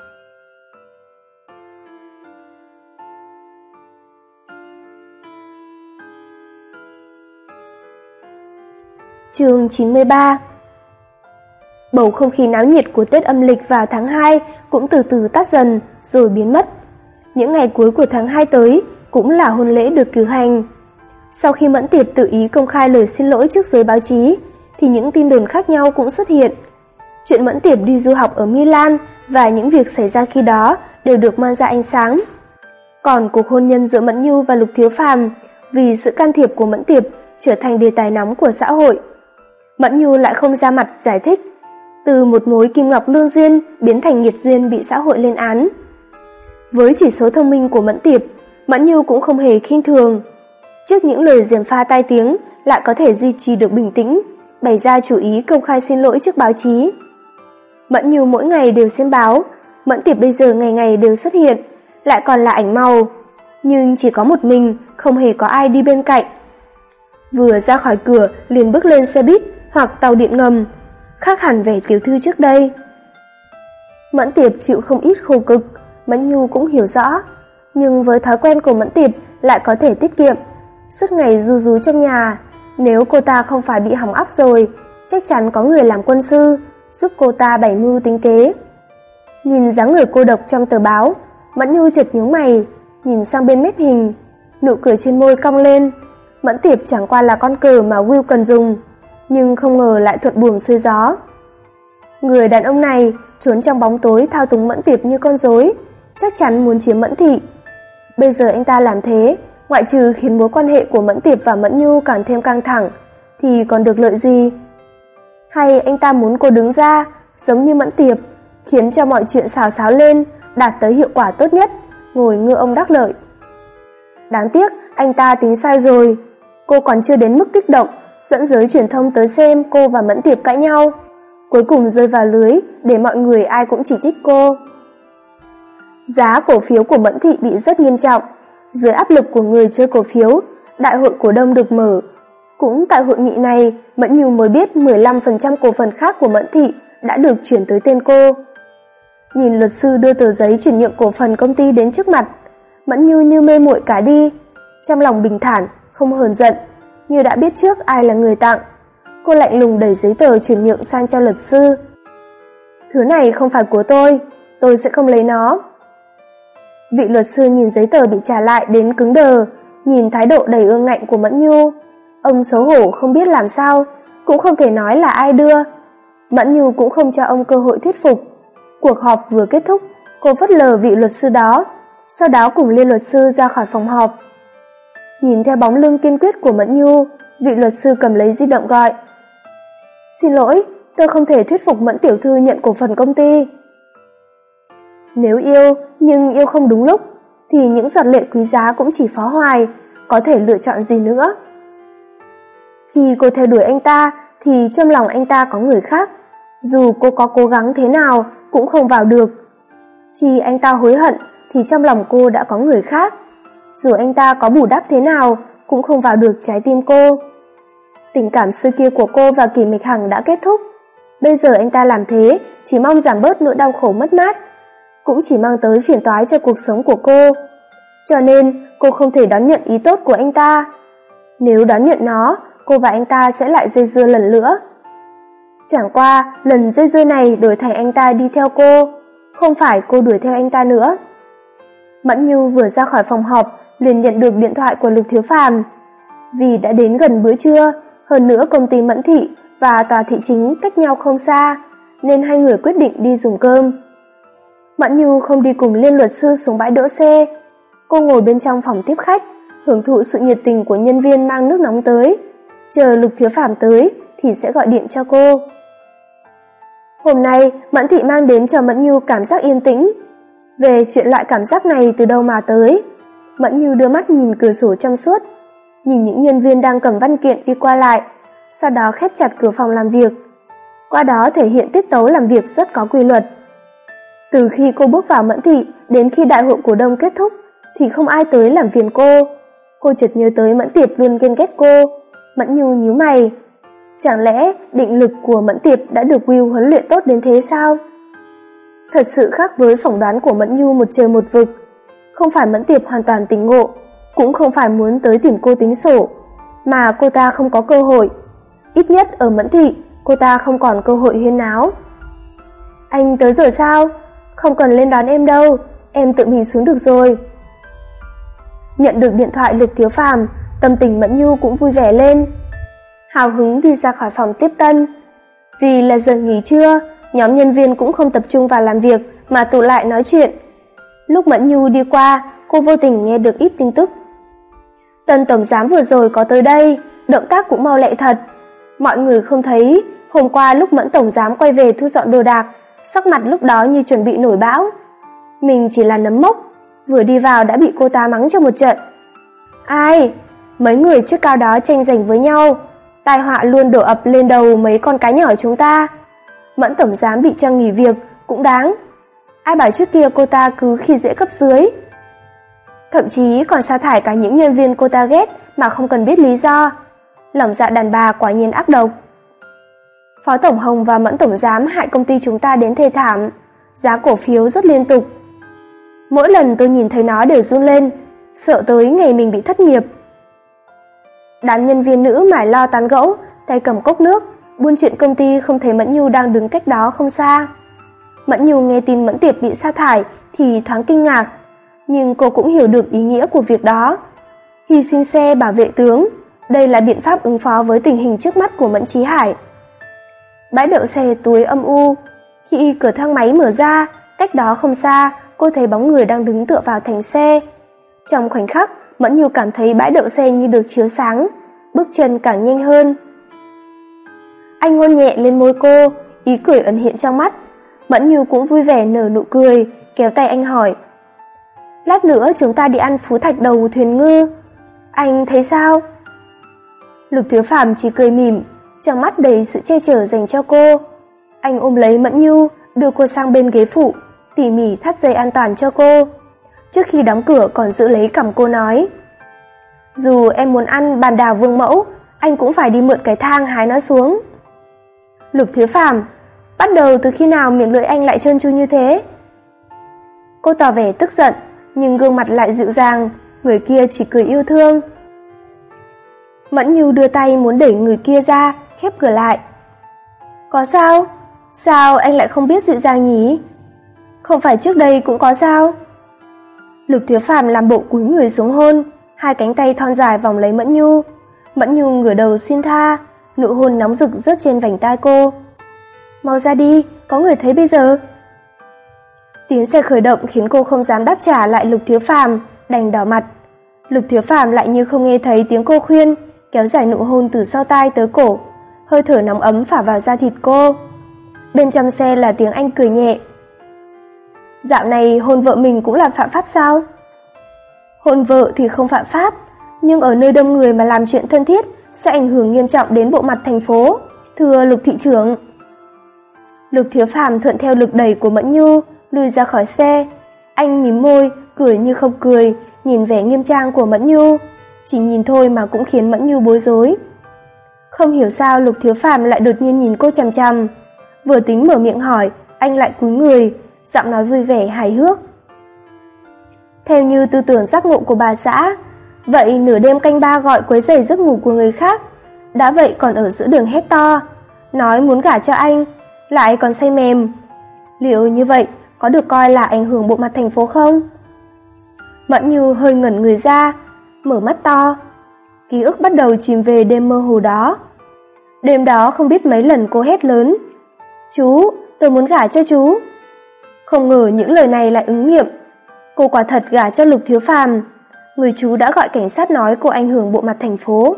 Chương chín mươi ba. Bầu không khí náo nhiệt của Tết âm lịch vào tháng hai cũng từ từ tắt dần rồi biến mất. Những ngày cuối của tháng hai tới cũng là hôn lễ được cử hành. Sau khi Mẫn Tiệp tự ý công khai lời xin lỗi trước giới báo chí, thì những tin đồn khác nhau cũng xuất hiện. Chuyện Mẫn Tiệp đi du học ở Milan và những việc xảy ra khi đó đều được mang ra ánh sáng. Còn cuộc hôn nhân giữa Mẫn Nhu và Lục Thiếu Phàm vì sự can thiệp của Mẫn Tiệp trở thành đề tài nóng của xã hội. Mẫn Nhu lại không ra mặt giải thích, từ một mối kim ngọc lương duyên biến thành nghiệt duyên bị xã hội lên án. Với chỉ số thông minh của Mẫn Tiệp, Mẫn Nhu cũng không hề khinh thường. Trước những lời gièm pha tai tiếng lại có thể duy trì được bình tĩnh, bày ra chủ ý công khai xin lỗi trước báo chí. Mẫn Nhu mỗi ngày đều xem báo, Mẫn Tiệp bây giờ ngày ngày đều xuất hiện, lại còn là ảnh màu, nhưng chỉ có một mình, không hề có ai đi bên cạnh. Vừa ra khỏi cửa liền bước lên xe buýt hoặc tàu điện ngầm, khác hẳn vẻ tiểu thư trước đây. Mẫn Tiệp chịu không ít khổ cực, Mẫn Nhu cũng hiểu rõ, nhưng với thói quen của Mẫn Tiệp lại có thể tiết kiệm, suốt ngày ru rú trong nhà. Nếu cô ta không phải bị hỏng óc rồi, chắc chắn có người làm quân sư, giúp cô ta bày mưu tính kế. Nhìn dáng người cô độc trong tờ báo, Mẫn Nhu chợt nhướng mày, nhìn sang bên mép hình, nụ cười trên môi cong lên. Mẫn Tiệp chẳng qua là con cờ mà Will cần dùng, nhưng không ngờ lại thuận buồm xuôi gió. Người đàn ông này trốn trong bóng tối thao túng Mẫn Tiệp như con rối, chắc chắn muốn chiếm Mẫn Thị. Bây giờ anh ta làm thế, ngoại trừ khiến mối quan hệ của Mẫn Tiệp và Mẫn Nhu càng thêm căng thẳng, thì còn được lợi gì? Hay anh ta muốn cô đứng ra, giống như Mẫn Tiệp, khiến cho mọi chuyện xào xáo lên, đạt tới hiệu quả tốt nhất, ngồi ngựa ông đắc lợi. Đáng tiếc, anh ta tính sai rồi. Cô còn chưa đến mức kích động, dẫn giới truyền thông tới xem cô và Mẫn Tiệp cãi nhau, cuối cùng rơi vào lưới để mọi người ai cũng chỉ trích cô. Giá cổ phiếu của Mẫn Thị bị rất nghiêm trọng. Dưới áp lực của người chơi cổ phiếu, đại hội cổ đông được mở. Cũng tại hội nghị này, Mẫn Nhu mới biết mười lăm phần trăm cổ phần khác của Mẫn Thị đã được chuyển tới tên cô. Nhìn luật sư đưa tờ giấy chuyển nhượng cổ phần công ty đến trước mặt, Mẫn Nhu như mê muội cả đi, trong lòng bình thản, không hờn giận, như đã biết trước ai là người tặng. Cô lạnh lùng đẩy giấy tờ chuyển nhượng sang cho luật sư. Thứ này không phải của tôi, tôi sẽ không lấy nó. Vị luật sư nhìn giấy tờ bị trả lại đến cứng đờ, nhìn thái độ đầy ương ngạnh của Mẫn Nhu. Ông xấu hổ không biết làm sao, cũng không thể nói là ai đưa. Mẫn Nhu cũng không cho ông cơ hội thuyết phục. Cuộc họp vừa kết thúc, cô phớt lờ vị luật sư đó, sau đó cùng liên luật sư ra khỏi phòng họp. Nhìn theo bóng lưng kiên quyết của Mẫn Nhu, vị luật sư cầm lấy di động gọi. Xin lỗi, tôi không thể thuyết phục Mẫn tiểu thư nhận cổ phần công ty. Nếu yêu, nhưng yêu không đúng lúc, thì những giọt lệ quý giá cũng chỉ phó hoài, có thể lựa chọn gì nữa. Khi cô theo đuổi anh ta, thì trong lòng anh ta có người khác, dù cô có cố gắng thế nào cũng không vào được. Khi anh ta hối hận, thì trong lòng cô đã có người khác, dù anh ta có bù đắp thế nào cũng không vào được trái tim cô. Tình cảm xưa kia của cô và Kỷ Mịch Hằng đã kết thúc. Bây giờ anh ta làm thế chỉ mong giảm bớt nỗi đau khổ mất mát, cũng chỉ mang tới phiền toái cho cuộc sống của cô. Cho nên cô không thể đón nhận ý tốt của anh ta. Nếu đón nhận nó, cô và anh ta sẽ lại dây dưa lần nữa. Chẳng qua, lần dây dưa này đổi thành anh ta đi theo cô, không phải cô đuổi theo anh ta nữa. Mẫn Nhu vừa ra khỏi phòng họp liền nhận được điện thoại của Lục Thiếu Phàm. Vì đã đến gần bữa trưa, hơn nữa công ty Mẫn Thị và tòa thị chính cách nhau không xa, nên hai người quyết định đi dùng cơm. Mẫn Nhu không đi cùng Liên luật sư xuống bãi đỗ xe. Cô ngồi bên trong phòng tiếp khách, hưởng thụ sự nhiệt tình của nhân viên mang nước nóng tới. Chờ Lục Thiếu Phàm tới thì sẽ gọi điện cho cô. Hôm nay, Mẫn Thị mang đến cho Mẫn Nhu cảm giác yên tĩnh. Về chuyện loại cảm giác này từ đâu mà tới, Mẫn Nhu đưa mắt nhìn cửa sổ trong suốt, nhìn những nhân viên đang cầm văn kiện đi qua lại, sau đó khép chặt cửa phòng làm việc. Qua đó thể hiện tiết tấu làm việc rất có quy luật. Từ khi cô bước vào Mẫn Thị đến khi đại hội cổ đông kết thúc thì không ai tới làm phiền cô. Cô chợt nhớ tới Mẫn Tiệp luôn ghen ghét cô. Mẫn Nhu nhíu mày. Chẳng lẽ định lực của Mẫn Tiệp đã được Will huấn luyện tốt đến thế sao? Thật sự khác với phỏng đoán của Mẫn Nhu một trời một vực. Không phải Mẫn Tiệp hoàn toàn tỉnh ngộ, cũng không phải muốn tới tìm cô tính sổ, mà cô ta không có cơ hội. Ít nhất ở Mẫn Thị, cô ta không còn cơ hội huyên náo. Anh tới rồi sao? Không cần lên đón em đâu, em tự mình xuống được rồi. Nhận được điện thoại Lục Thiếu Phàm, tâm tình Mẫn Nhu cũng vui vẻ lên. Hào hứng đi ra khỏi phòng tiếp tân. Vì là giờ nghỉ trưa, nhóm nhân viên cũng không tập trung vào làm việc mà tụ lại nói chuyện. Lúc Mẫn Nhu đi qua, cô vô tình nghe được ít tin tức. Tân tổng giám vừa rồi có tới đây, động tác cũng mau lẹ thật. Mọi người không thấy, hôm qua lúc Mẫn tổng giám quay về thu dọn đồ đạc, sắc mặt lúc đó như chuẩn bị nổi bão. Mình chỉ là nấm mốc, vừa đi vào đã bị cô ta mắng cho một trận. Ai? Mấy người trước cao đó tranh giành với nhau, tai họa luôn đổ ập lên đầu mấy con cá nhỏ chúng ta. Mẫn tổng giám bị cho nghỉ việc cũng đáng. Ai bảo trước kia cô ta cứ khi dễ cấp dưới. Thậm chí còn sa thải cả những nhân viên cô ta ghét mà không cần biết lý do. Lòng dạ đàn bà quả nhiên ác độc. Phó Tổng Hồng và Mẫn tổng giám hại công ty chúng ta đến thê thảm. Giá cổ phiếu rất liên tục. Mỗi lần tôi nhìn thấy nó đều run lên, sợ tới ngày mình bị thất nghiệp. Đám nhân viên nữ mải lo tán gẫu, tay cầm cốc nước, buôn chuyện công ty không thấy Mẫn Nhu đang đứng cách đó không xa. Mẫn Nhu nghe tin Mẫn Tiệp bị sa thải thì thoáng kinh ngạc, nhưng cô cũng hiểu được ý nghĩa của việc đó. Hy sinh xe bảo vệ tướng, đây là biện pháp ứng phó với tình hình trước mắt của Mẫn Chí Hải. Bãi đậu xe tối âm u, khi cửa thang máy mở ra, cách đó không xa, cô thấy bóng người đang đứng tựa vào thành xe. Trong khoảnh khắc, Mẫn Nhu cảm thấy bãi đậu xe như được chiếu sáng, bước chân càng nhanh hơn. Anh hôn nhẹ lên môi cô, ý cười ẩn hiện trong mắt. Mẫn Nhu cũng vui vẻ nở nụ cười, kéo tay anh hỏi. Lát nữa chúng ta đi ăn phú thạch đầu thuyền ngư. Anh thấy sao? Lục Thiếu Phàm chỉ cười mỉm, trong mắt đầy sự che chở dành cho cô. Anh ôm lấy Mẫn Nhu, đưa cô sang bên ghế phụ, tỉ mỉ thắt dây an toàn cho cô. Trước khi đóng cửa còn giữ lấy cằm cô nói. Dù em muốn ăn bàn đào vương mẫu, anh cũng phải đi mượn cái thang hái nó xuống. Lục Thiếu Phàm, bắt đầu từ khi nào miệng lưỡi anh lại trơn tru như thế? Cô tỏ vẻ tức giận, nhưng gương mặt lại dịu dàng, người kia chỉ cười yêu thương. Mẫn Nhu đưa tay muốn đẩy người kia ra, khép cửa lại. Có sao? Sao anh lại không biết dịu dàng nhỉ? Không phải trước đây cũng có sao? Lục Thiếu Phàm làm bộ cúi người xuống hôn, hai cánh tay thon dài vòng lấy Mẫn Nhu. Mẫn Nhu ngửa đầu xin tha, nụ hôn nóng rực rớt trên vành tai cô. Mau ra đi, có người thấy bây giờ. Tiếng xe khởi động khiến cô không dám đáp trả lại Lục Thiếu Phàm, đành đỏ mặt. Lục Thiếu Phàm lại như không nghe thấy tiếng cô khuyên, kéo dài nụ hôn từ sau tai tới cổ, hơi thở nóng ấm phả vào da thịt cô. Bên trong xe là tiếng anh cười nhẹ. Dạo này hôn vợ mình cũng là phạm pháp sao? Hôn vợ thì không phạm pháp, nhưng ở nơi đông người mà làm chuyện thân thiết sẽ ảnh hưởng nghiêm trọng đến bộ mặt thành phố, thưa Lục thị trưởng. Lục Thiếu Phàm thuận theo lực đẩy của Mẫn Nhu, lùi ra khỏi xe. Anh mím môi, cười như không cười, nhìn vẻ nghiêm trang của Mẫn Nhu. Chỉ nhìn thôi mà cũng khiến Mẫn Nhu bối rối. Không hiểu sao Lục Thiếu Phàm lại đột nhiên nhìn cô chằm chằm. Vừa tính mở miệng hỏi, anh lại cúi người, giọng nói vui vẻ hài hước. Theo như tư tưởng giác ngộ của bà xã, vậy nửa đêm canh ba gọi quấy rầy giấc ngủ của người khác, đã vậy còn ở giữa đường hét to, nói muốn gả cho anh, lại còn say mềm. Liệu như vậy có được coi là ảnh hưởng bộ mặt thành phố không? Mẫn Như hơi ngẩn người ra, mở mắt to. Ký ức bắt đầu chìm về đêm mơ hồ đó. Đêm đó không biết mấy lần cô hét lớn, "Chú, tôi muốn gả cho chú." Không ngờ những lời này lại ứng nghiệm. Cô quả thật gả cho Lục Thiếu Phàm, người chú đã gọi cảnh sát nói cô ảnh hưởng bộ mặt thành phố.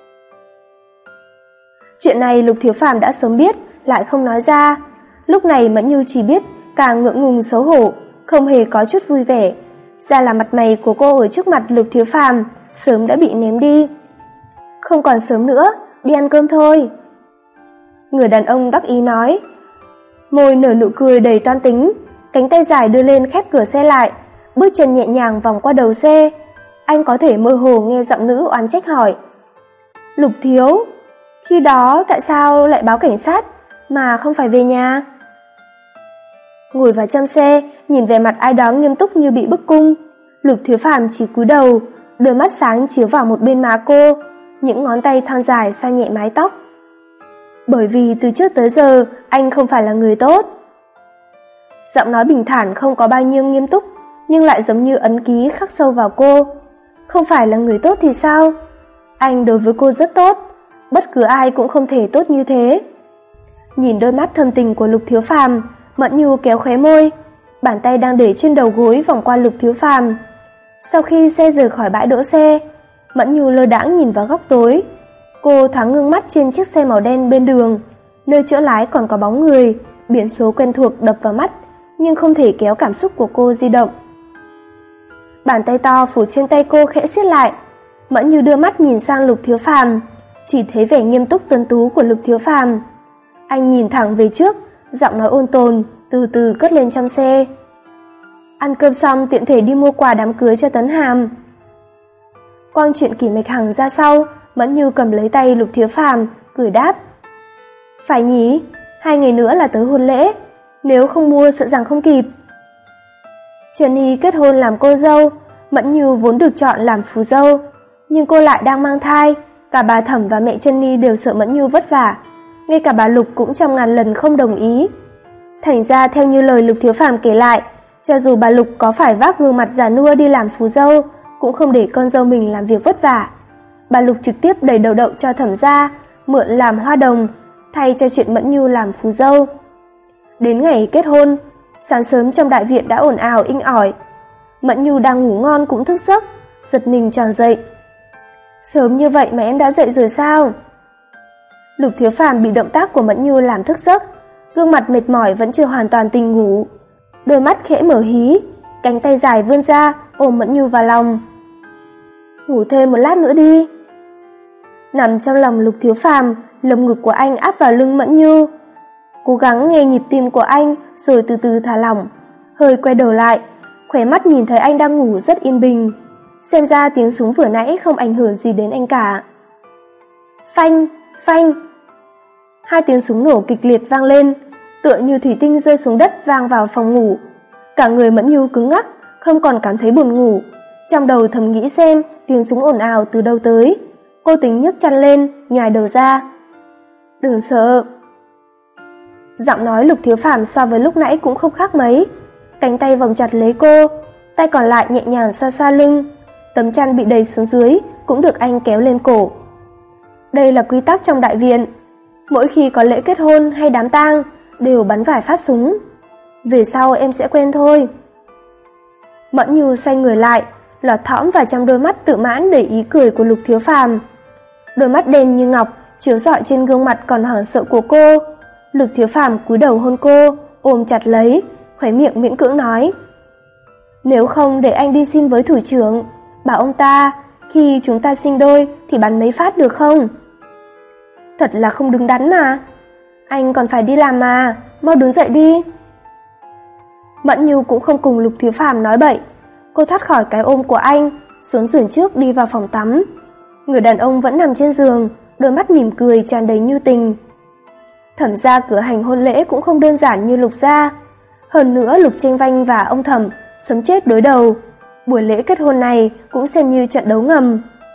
Chuyện này Lục Thiếu Phàm đã sớm biết, lại không nói ra. Lúc này Mẫn Như chỉ biết càng ngượng ngùng xấu hổ, không hề có chút vui vẻ. Ra là mặt mày của cô ở trước mặt Lục Thiếu Phàm sớm đã bị ném đi. "Không còn sớm nữa, đi ăn cơm thôi." Người đàn ông đắc ý nói. Môi nở nụ cười đầy toan tính, cánh tay dài đưa lên khép cửa xe lại, bước chân nhẹ nhàng vòng qua đầu xe. Anh có thể mơ hồ nghe giọng nữ oán trách hỏi, "Lục Thiếu, khi đó tại sao lại báo cảnh sát mà không phải về nhà?" Ngồi vào trong xe, nhìn về mặt ai đó nghiêm túc như bị bức cung, Lục Thiếu Phàm chỉ cúi đầu, đôi mắt sáng chiếu vào một bên má cô, những ngón tay thon dài xoa nhẹ mái tóc. Bởi vì từ trước tới giờ anh không phải là người tốt. Giọng nói bình thản không có bao nhiêu nghiêm túc, nhưng lại giống như ấn ký khắc sâu vào cô. Không phải là người tốt thì sao? Anh đối với cô rất tốt, bất cứ ai cũng không thể tốt như thế. Nhìn đôi mắt thâm tình của Lục Thiếu Phàm, Mẫn Như kéo khóe môi, bàn tay đang để trên đầu gối vòng qua Lục Thiếu Phàm. Sau khi xe rời khỏi bãi đỗ xe, Mẫn Như lơ đãng nhìn vào góc tối. Cô thoáng ngưng mắt trên chiếc xe màu đen bên đường, nơi chỗ lái còn có bóng người, biển số quen thuộc đập vào mắt, nhưng không thể kéo cảm xúc của cô di động. Bàn tay to phủ trên tay cô khẽ siết lại. Mẫn Như đưa mắt nhìn sang Lục Thiếu Phàm, chỉ thấy vẻ nghiêm túc tuấn tú của Lục Thiếu Phàm. Anh nhìn thẳng về trước, giọng nói ôn tồn, từ từ cất lên trong xe. Ăn cơm xong tiện thể đi mua quà đám cưới cho Tấn Hàm. Quang chuyện Kỷ Mạch Hằng ra sau, Mẫn Như cầm lấy tay Lục Thiếu Phàm, cười đáp. Phải nhỉ, hai ngày nữa là tới hôn lễ, nếu không mua sợ rằng không kịp. Trần Hy kết hôn làm cô dâu, Mẫn Như vốn được chọn làm phù dâu, nhưng cô lại đang mang thai, cả bà Thẩm và mẹ Trân Nhi đều sợ Mẫn Như vất vả, ngay cả bà Lục cũng trăm ngàn lần không đồng ý. Thành ra theo như lời Lục Thiếu Phàm kể lại, cho dù bà Lục có phải vác gương mặt già nua đi làm phù dâu, cũng không để con dâu mình làm việc vất vả. Bà Lục trực tiếp đẩy đầu đậu cho Thẩm gia, mượn làm hoa đồng, thay cho chuyện Mẫn Như làm phù dâu. Đến ngày kết hôn, sáng sớm trong đại viện đã ồn ào inh ỏi. Mẫn Như đang ngủ ngon cũng thức giấc, giật mình tròn dậy. Sớm như vậy mà em đã dậy rồi sao? Lục Thiếu Phàm bị động tác của Mẫn Như làm thức giấc, gương mặt mệt mỏi vẫn chưa hoàn toàn tỉnh ngủ. Đôi mắt khẽ mở hí, cánh tay dài vươn ra ôm Mẫn Như vào lòng. Ngủ thêm một lát nữa đi. Nằm trong lòng Lục Thiếu Phàm, lồng ngực của anh áp vào lưng Mẫn Như. Cố gắng nghe nhịp tim của anh rồi từ từ thả lỏng, hơi quay đầu lại, khóe mắt nhìn thấy anh đang ngủ rất yên bình. Xem ra tiếng súng vừa nãy không ảnh hưởng gì đến anh cả. Phanh, phanh. Hai tiếng súng nổ kịch liệt vang lên, tựa như thủy tinh rơi xuống đất vang vào phòng ngủ. Cả người Mẫn Như cứng ngắc, không còn cảm thấy buồn ngủ. Trong đầu thầm nghĩ xem tiếng súng ồn ào từ đâu tới. Cô tính nhấc chăn lên, nhòi đầu ra. Đừng sợ. Giọng nói Lục Thiếu Phàm so với lúc nãy cũng không khác mấy. Cánh tay vòng chặt lấy cô, tay còn lại nhẹ nhàng xoa xoa lưng. Tấm chăn bị đẩy xuống dưới cũng được anh kéo lên cổ. Đây là quy tắc trong đại viện. Mỗi khi có lễ kết hôn hay đám tang đều bắn vài phát súng. Về sau em sẽ quen thôi. Mẫn Như xoay người lại, lọt thõm vào trong đôi mắt tự mãn đầy ý cười của Lục Thiếu Phàm. Đôi mắt đen như ngọc chiếu rọi trên gương mặt còn hoảng sợ của cô. Lục Thiếu Phàm cúi đầu hôn cô, ôm chặt lấy, khóe miệng miễn cưỡng nói: Nếu không để anh đi xin với thủ trưởng, bảo ông ta khi chúng ta sinh đôi thì bắn mấy phát được không? Thật là không đứng đắn mà. Anh còn phải đi làm mà, mau đứng dậy đi. Mẫn Như cũng không cùng Lục Thiếu Phàm nói bậy. Cô thoát khỏi cái ôm của anh, xuống giường trước đi vào phòng tắm. Người đàn ông vẫn nằm trên giường, đôi mắt mỉm cười tràn đầy nhu tình. Thẩm gia cử hành hôn lễ cũng không đơn giản như Lục gia. Hơn nữa Lục Tranh Vanh và ông Thẩm sống chết đối đầu. Buổi lễ kết hôn này cũng xem như trận đấu ngầm.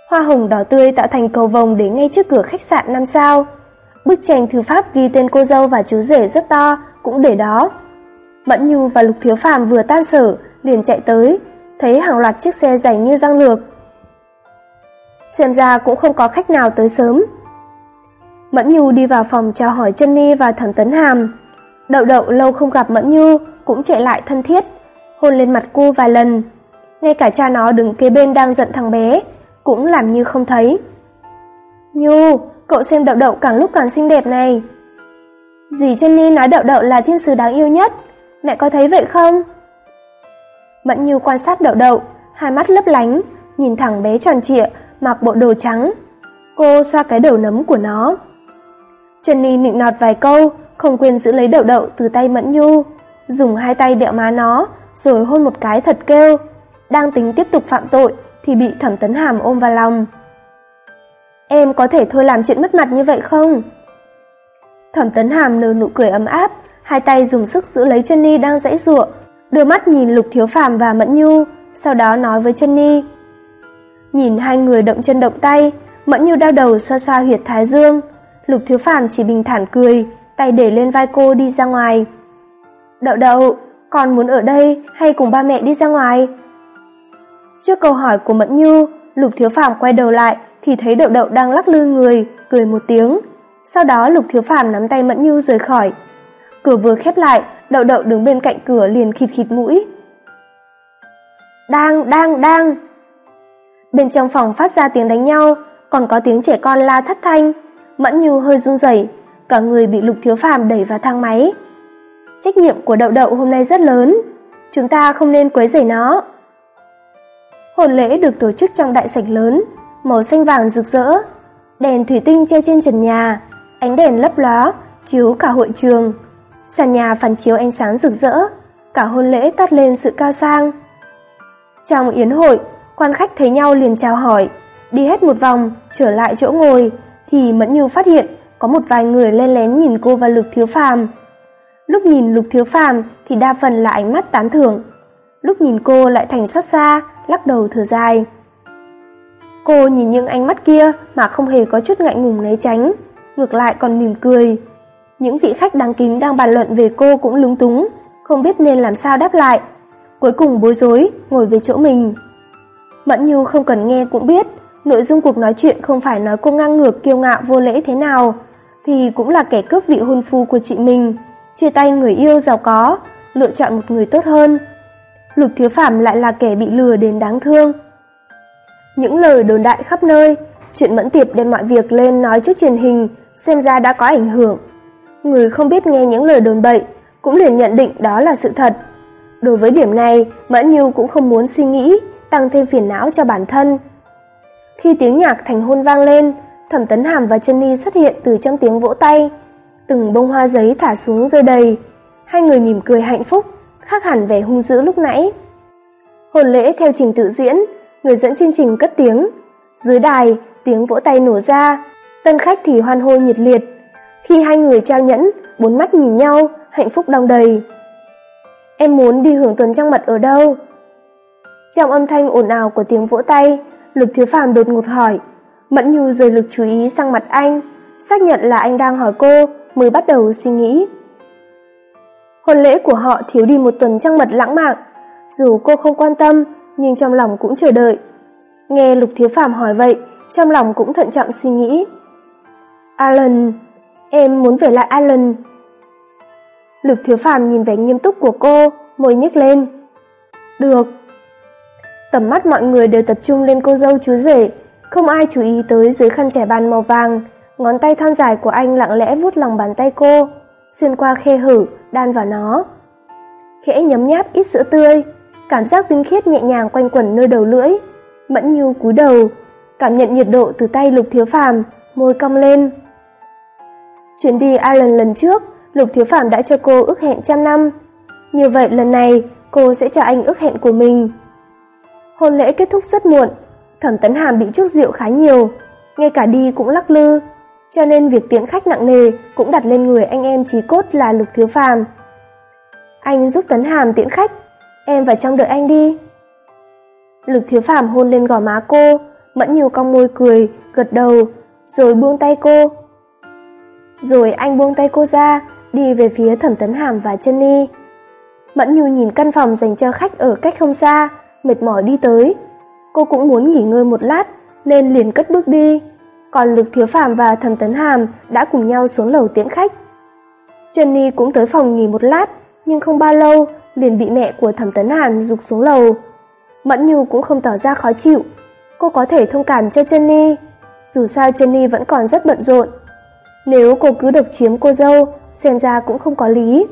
Hoa hồng đỏ tươi tạo thành cầu vồng để ngay trước cửa khách sạn năm sao. Bức tranh thư pháp ghi tên cô dâu và chú rể rất to cũng để đó. Mẫn Nhu và Lục Thiếu Phàm vừa tan sở liền chạy tới, thấy hàng loạt chiếc xe dày như răng lược. Xem ra cũng không có khách nào tới sớm. Mẫn Nhu đi vào phòng chào hỏi Chân Ni và Thẩm Tấn Hàm. Đậu Đậu lâu không gặp Mẫn Nhu cũng chạy lại thân thiết, hôn lên mặt cô vài lần. Ngay cả cha nó đứng kế bên đang giận thằng bé cũng làm như không thấy. Nhu, cậu xem Đậu Đậu càng lúc càng xinh đẹp này. Dì Chân Ni nói Đậu Đậu là thiên sứ đáng yêu nhất, mẹ có thấy vậy không? Mẫn Nhu quan sát Đậu Đậu, hai mắt lấp lánh, nhìn thẳng bé tròn trịa, mặc bộ đồ trắng. Cô xoa cái đầu nấm của nó. Chân Ni nịnh nọt vài câu, không quên giữ lấy Đậu Đậu từ tay Mẫn Nhu, dùng hai tay đẹo má nó, rồi hôn một cái thật kêu. Đang tính tiếp tục phạm tội thì bị Thẩm Tấn Hàm ôm vào lòng. Em có thể thôi làm chuyện mất mặt như vậy không? Thẩm Tấn Hàm nở nụ cười ấm áp, hai tay dùng sức giữ lấy Chân Ni đang giãy giụa, đưa mắt nhìn Lục Thiếu Phàm và Mẫn Nhu, sau đó nói với Chân Ni. Nhìn hai người động chân động tay, Mẫn Nhu đau đầu xoa xoa huyệt thái dương, Lục Thiếu Phàm chỉ bình thản cười, tay để lên vai cô đi ra ngoài. Đậu Đậu, con muốn ở đây hay cùng ba mẹ đi ra ngoài? Trước câu hỏi của Mẫn Nhu, Lục Thiếu Phàm quay đầu lại thì thấy Đậu Đậu đang lắc lư người, cười một tiếng. Sau đó Lục Thiếu Phàm nắm tay Mẫn Nhu rời khỏi. Cửa vừa khép lại, Đậu Đậu đứng bên cạnh cửa liền khịt khịt mũi. Đang, đang, đang. Bên trong phòng phát ra tiếng đánh nhau, còn có tiếng trẻ con la thất thanh. Mẫn Nhu hơi run rẩy, cả người bị Lục Thiếu Phàm đẩy vào thang máy. Trách nhiệm của Đậu Đậu hôm nay rất lớn, chúng ta không nên quấy rầy nó. Hôn lễ được tổ chức trong đại sảnh lớn, màu xanh vàng rực rỡ, đèn thủy tinh treo trên trần nhà, ánh đèn lấp lóa chiếu cả hội trường. Sàn nhà phản chiếu ánh sáng rực rỡ, cả hôn lễ toát lên sự cao sang. Trong yến hội, quan khách thấy nhau liền chào hỏi, đi hết một vòng trở lại chỗ ngồi thì Mẫn Nhu phát hiện có một vài người len lén nhìn cô và Lục Thiếu Phàm. Lúc nhìn Lục Thiếu Phàm thì đa phần là ánh mắt tán thưởng, lúc nhìn cô lại thành xót xa, lắc đầu thở dài. Cô nhìn những ánh mắt kia mà không hề có chút ngại ngùng né tránh, ngược lại còn mỉm cười. Những vị khách đáng kính đang bàn luận về cô cũng lúng túng, không biết nên làm sao đáp lại. Cuối cùng bối rối, ngồi về chỗ mình. Mẫn Nhu không cần nghe cũng biết, nội dung cuộc nói chuyện không phải nói cô ngang ngược kiêu ngạo vô lễ thế nào, thì cũng là kẻ cướp vị hôn phu của chị mình, chia tay người yêu giàu có, lựa chọn một người tốt hơn. Lục Thiếu Phàm lại là kẻ bị lừa đến đáng thương. Những lời đồn đại khắp nơi, chuyện Mẫn Tiệp đem mọi việc lên nói trước truyền hình, xem ra đã có ảnh hưởng. Người không biết nghe những lời đồn bậy cũng liền nhận định đó là sự thật. Đối với điểm này, Mẫn Nhu cũng không muốn suy nghĩ, tăng thêm phiền não cho bản thân. Khi tiếng nhạc thành hôn vang lên, Thẩm Tấn Hàm và Chân Ni xuất hiện từ trong tiếng vỗ tay. Từng bông hoa giấy thả xuống rơi đầy. Hai người mỉm cười hạnh phúc, khác hẳn vẻ hung dữ lúc nãy. Hôn lễ theo trình tự diễn, người dẫn chương trình cất tiếng. Dưới đài, tiếng vỗ tay nổ ra, tân khách thì hoan hô nhiệt liệt. Khi hai người trao nhẫn, bốn mắt nhìn nhau, hạnh phúc đong đầy. Em muốn đi hưởng tuần trăng mật ở đâu? Trong âm thanh ồn ào của tiếng vỗ tay, Lục Thiếu Phàm đột ngột hỏi. Mẫn Nhu rời lực chú ý sang mặt anh, xác nhận là anh đang hỏi cô, mới bắt đầu suy nghĩ. Hôn lễ của họ thiếu đi một tuần trăng mật lãng mạn, dù cô không quan tâm, nhưng trong lòng cũng chờ đợi. Nghe Lục Thiếu Phàm hỏi vậy, trong lòng cũng thận trọng suy nghĩ. Alan, em muốn về lại Alan. Lục Thiếu Phàm nhìn vẻ nghiêm túc của cô, môi nhếch lên. Được. Tầm mắt mọi người đều tập trung lên cô dâu chú rể, không ai chú ý tới dưới khăn trải bàn màu vàng, ngón tay thon dài của anh lặng lẽ vuốt lòng bàn tay cô, xuyên qua khe hở, đan vào nó. Khẽ nhấm nháp ít sữa tươi, cảm giác tinh khiết nhẹ nhàng quanh quẩn nơi đầu lưỡi. Mẫn Nhu cúi đầu, cảm nhận nhiệt độ từ tay Lục Thiếu Phàm, môi cong lên. Chuyến đi Ireland lần trước, Lục Thiếu Phàm đã cho cô ước hẹn trăm năm. Như vậy lần này, cô sẽ cho anh ước hẹn của mình. Hôn lễ kết thúc rất muộn, Thẩm Tấn Hàm bị chuốc rượu khá nhiều, ngay cả đi cũng lắc lư, cho nên việc tiễn khách nặng nề cũng đặt lên người anh em chí cốt là Lục Thiếu Phàm. Anh giúp Tấn Hàm tiễn khách, em vào trong đợi anh đi. Lục Thiếu Phàm hôn lên gò má cô, Mẫn Nhu cong môi cười, gật đầu, rồi buông tay cô. Rồi anh buông tay cô ra, đi về phía Thẩm Tấn Hàm và Jenny. Mẫn Nhu nhìn căn phòng dành cho khách ở cách không xa, mệt mỏi đi tới. Cô cũng muốn nghỉ ngơi một lát, nên liền cất bước đi. Còn Lục Thiếu Phàm và Thẩm Tấn Hàm đã cùng nhau xuống lầu tiễn khách. Jenny cũng tới phòng nghỉ một lát, nhưng không bao lâu liền bị mẹ của Thẩm Tấn Hàm giục xuống lầu. Mẫn Nhu cũng không tỏ ra khó chịu. Cô có thể thông cảm cho Jenny, dù sao Jenny vẫn còn rất bận rộn. Nếu cô cứ độc chiếm cô dâu, xem ra cũng không có lý.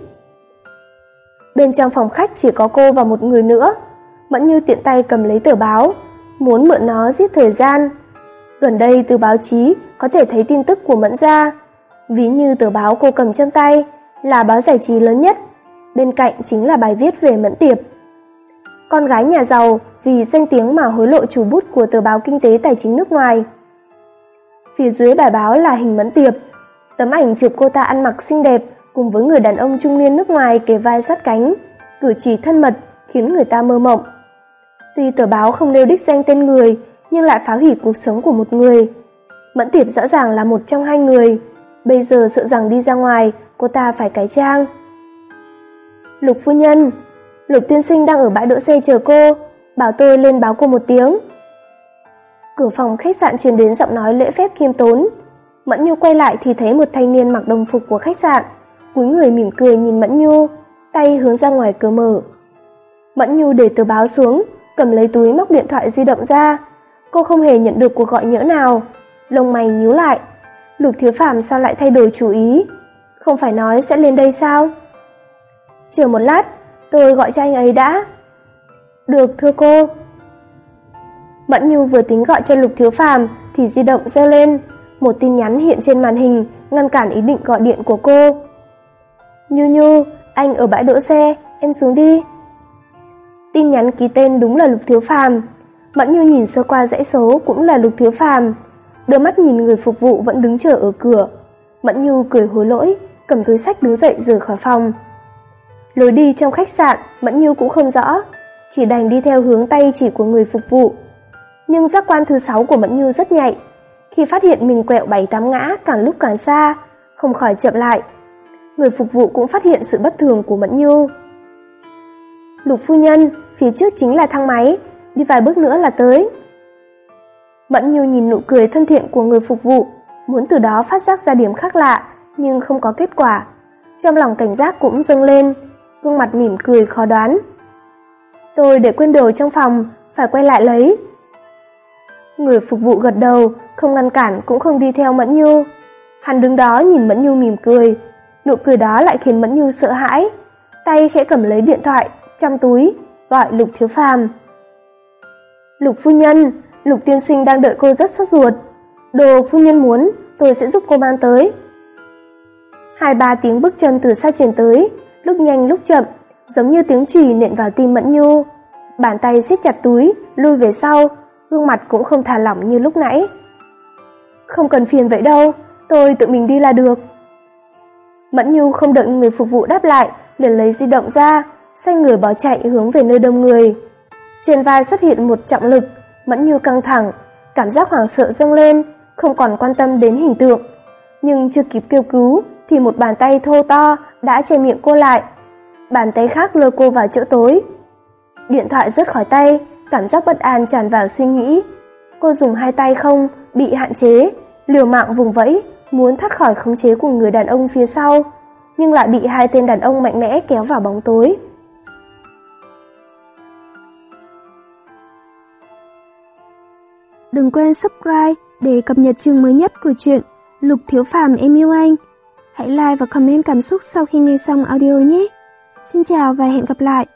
Bên trong phòng khách chỉ có cô và một người nữa. Mẫn Nhu tiện tay cầm lấy tờ báo, muốn mượn nó giết thời gian. Gần đây từ báo chí có thể thấy tin tức của Mẫn gia. Ví như tờ báo cô cầm trong tay là báo giải trí lớn nhất, bên cạnh chính là bài viết về Mẫn Tiệp. Con gái nhà giàu vì danh tiếng mà hối lộ chủ bút của tờ báo kinh tế tài chính nước ngoài. Phía dưới bài báo là hình Mẫn Tiệp, tấm ảnh chụp cô ta ăn mặc xinh đẹp cùng với người đàn ông trung niên nước ngoài kề vai sát cánh, cử chỉ thân mật khiến người ta mơ mộng. Tuy tờ báo không nêu đích danh tên người, nhưng lại phá hủy cuộc sống của một người. Mẫn Tiệp rõ ràng là một trong hai người, bây giờ sợ rằng đi ra ngoài cô ta phải cải trang. Lục phu nhân, Lục tiên sinh đang ở bãi đỗ xe chờ cô, bảo tôi lên báo cô một tiếng. Cửa phòng khách sạn truyền đến giọng nói lễ phép khiêm tốn. Mẫn Nhu quay lại thì thấy một thanh niên mặc đồng phục của khách sạn, cúi người mỉm cười nhìn Mẫn Nhu, tay hướng ra ngoài cửa mở. Mẫn Nhu để tờ báo xuống, cầm lấy túi móc điện thoại di động ra. Cô không hề nhận được cuộc gọi nhỡ nào, lông mày nhíu lại. Lục Thiếu Phàm sao lại thay đổi chủ ý? Không phải nói sẽ lên đây sao? Chờ một lát, tôi gọi cho anh ấy đã. Được thưa cô. Mẫn Nhu vừa tính gọi cho Lục Thiếu Phàm thì di động reo lên, một tin nhắn hiện trên màn hình ngăn cản ý định gọi điện của cô. Nhu Nhu, anh ở bãi đỗ xe, em xuống đi. Tin nhắn ký tên đúng là Lục Thiếu Phàm. Mẫn Nhu nhìn sơ qua dãy số cũng là Lục Thiếu Phàm, đưa mắt nhìn người phục vụ vẫn đứng chờ ở cửa. Mẫn Nhu cười hối lỗi, cầm túi xách đứng dậy rời khỏi phòng. Lối đi trong khách sạn Mẫn Nhu cũng không rõ, chỉ đành đi theo hướng tay chỉ của người phục vụ. Nhưng giác quan thứ sáu của Mẫn Nhu rất nhạy, khi phát hiện mình quẹo bảy tám ngã càng lúc càng xa, không khỏi chậm lại. Người phục vụ cũng phát hiện sự bất thường của Mẫn Nhu. Lục phu nhân, phía trước chính là thang máy, đi vài bước nữa là tới. Mẫn Nhu nhìn nụ cười thân thiện của người phục vụ, muốn từ đó phát giác ra điểm khác lạ, nhưng không có kết quả. Trong lòng cảnh giác cũng dâng lên, gương mặt mỉm cười khó đoán. Tôi để quên đồ trong phòng, phải quay lại lấy. Người phục vụ gật đầu, không ngăn cản cũng không đi theo Mẫn Nhu. Hắn đứng đó nhìn Mẫn Nhu mỉm cười, nụ cười đó lại khiến Mẫn Nhu sợ hãi, tay khẽ cầm lấy điện thoại trong túi, gọi Lục Thiếu Phàm. Lục phu nhân, Lục tiên sinh đang đợi cô rất sốt ruột. Đồ phu nhân muốn, tôi sẽ giúp cô mang tới. Hai ba tiếng bước chân từ xa truyền tới, lúc nhanh lúc chậm, giống như tiếng chùy nện vào tim Mẫn Nhu. Bàn tay siết chặt túi, lui về sau, gương mặt cũng không thả lỏng như lúc nãy. Không cần phiền vậy đâu, tôi tự mình đi là được. Mẫn Nhu không đợi người phục vụ đáp lại, liền lấy di động ra, xoay người bỏ chạy hướng về nơi đông người. Trên vai xuất hiện một trọng lực, Mẫn Nhu căng thẳng, cảm giác hoảng sợ dâng lên, không còn quan tâm đến hình tượng. Nhưng chưa kịp kêu cứu thì một bàn tay thô to đã che miệng cô lại. Bàn tay khác lôi cô vào chỗ tối. Điện thoại rớt khỏi tay, cảm giác bất an tràn vào suy nghĩ. Cô dùng hai tay không, bị hạn chế, liều mạng vùng vẫy, muốn thoát khỏi khống chế của người đàn ông phía sau, nhưng lại bị hai tên đàn ông mạnh mẽ kéo vào bóng tối. Đừng quên subscribe để cập nhật chương mới nhất của truyện Lục Thiếu Phàm Em Yêu Anh. Hãy like và comment cảm xúc sau khi nghe xong audio nhé. Xin chào và hẹn gặp lại.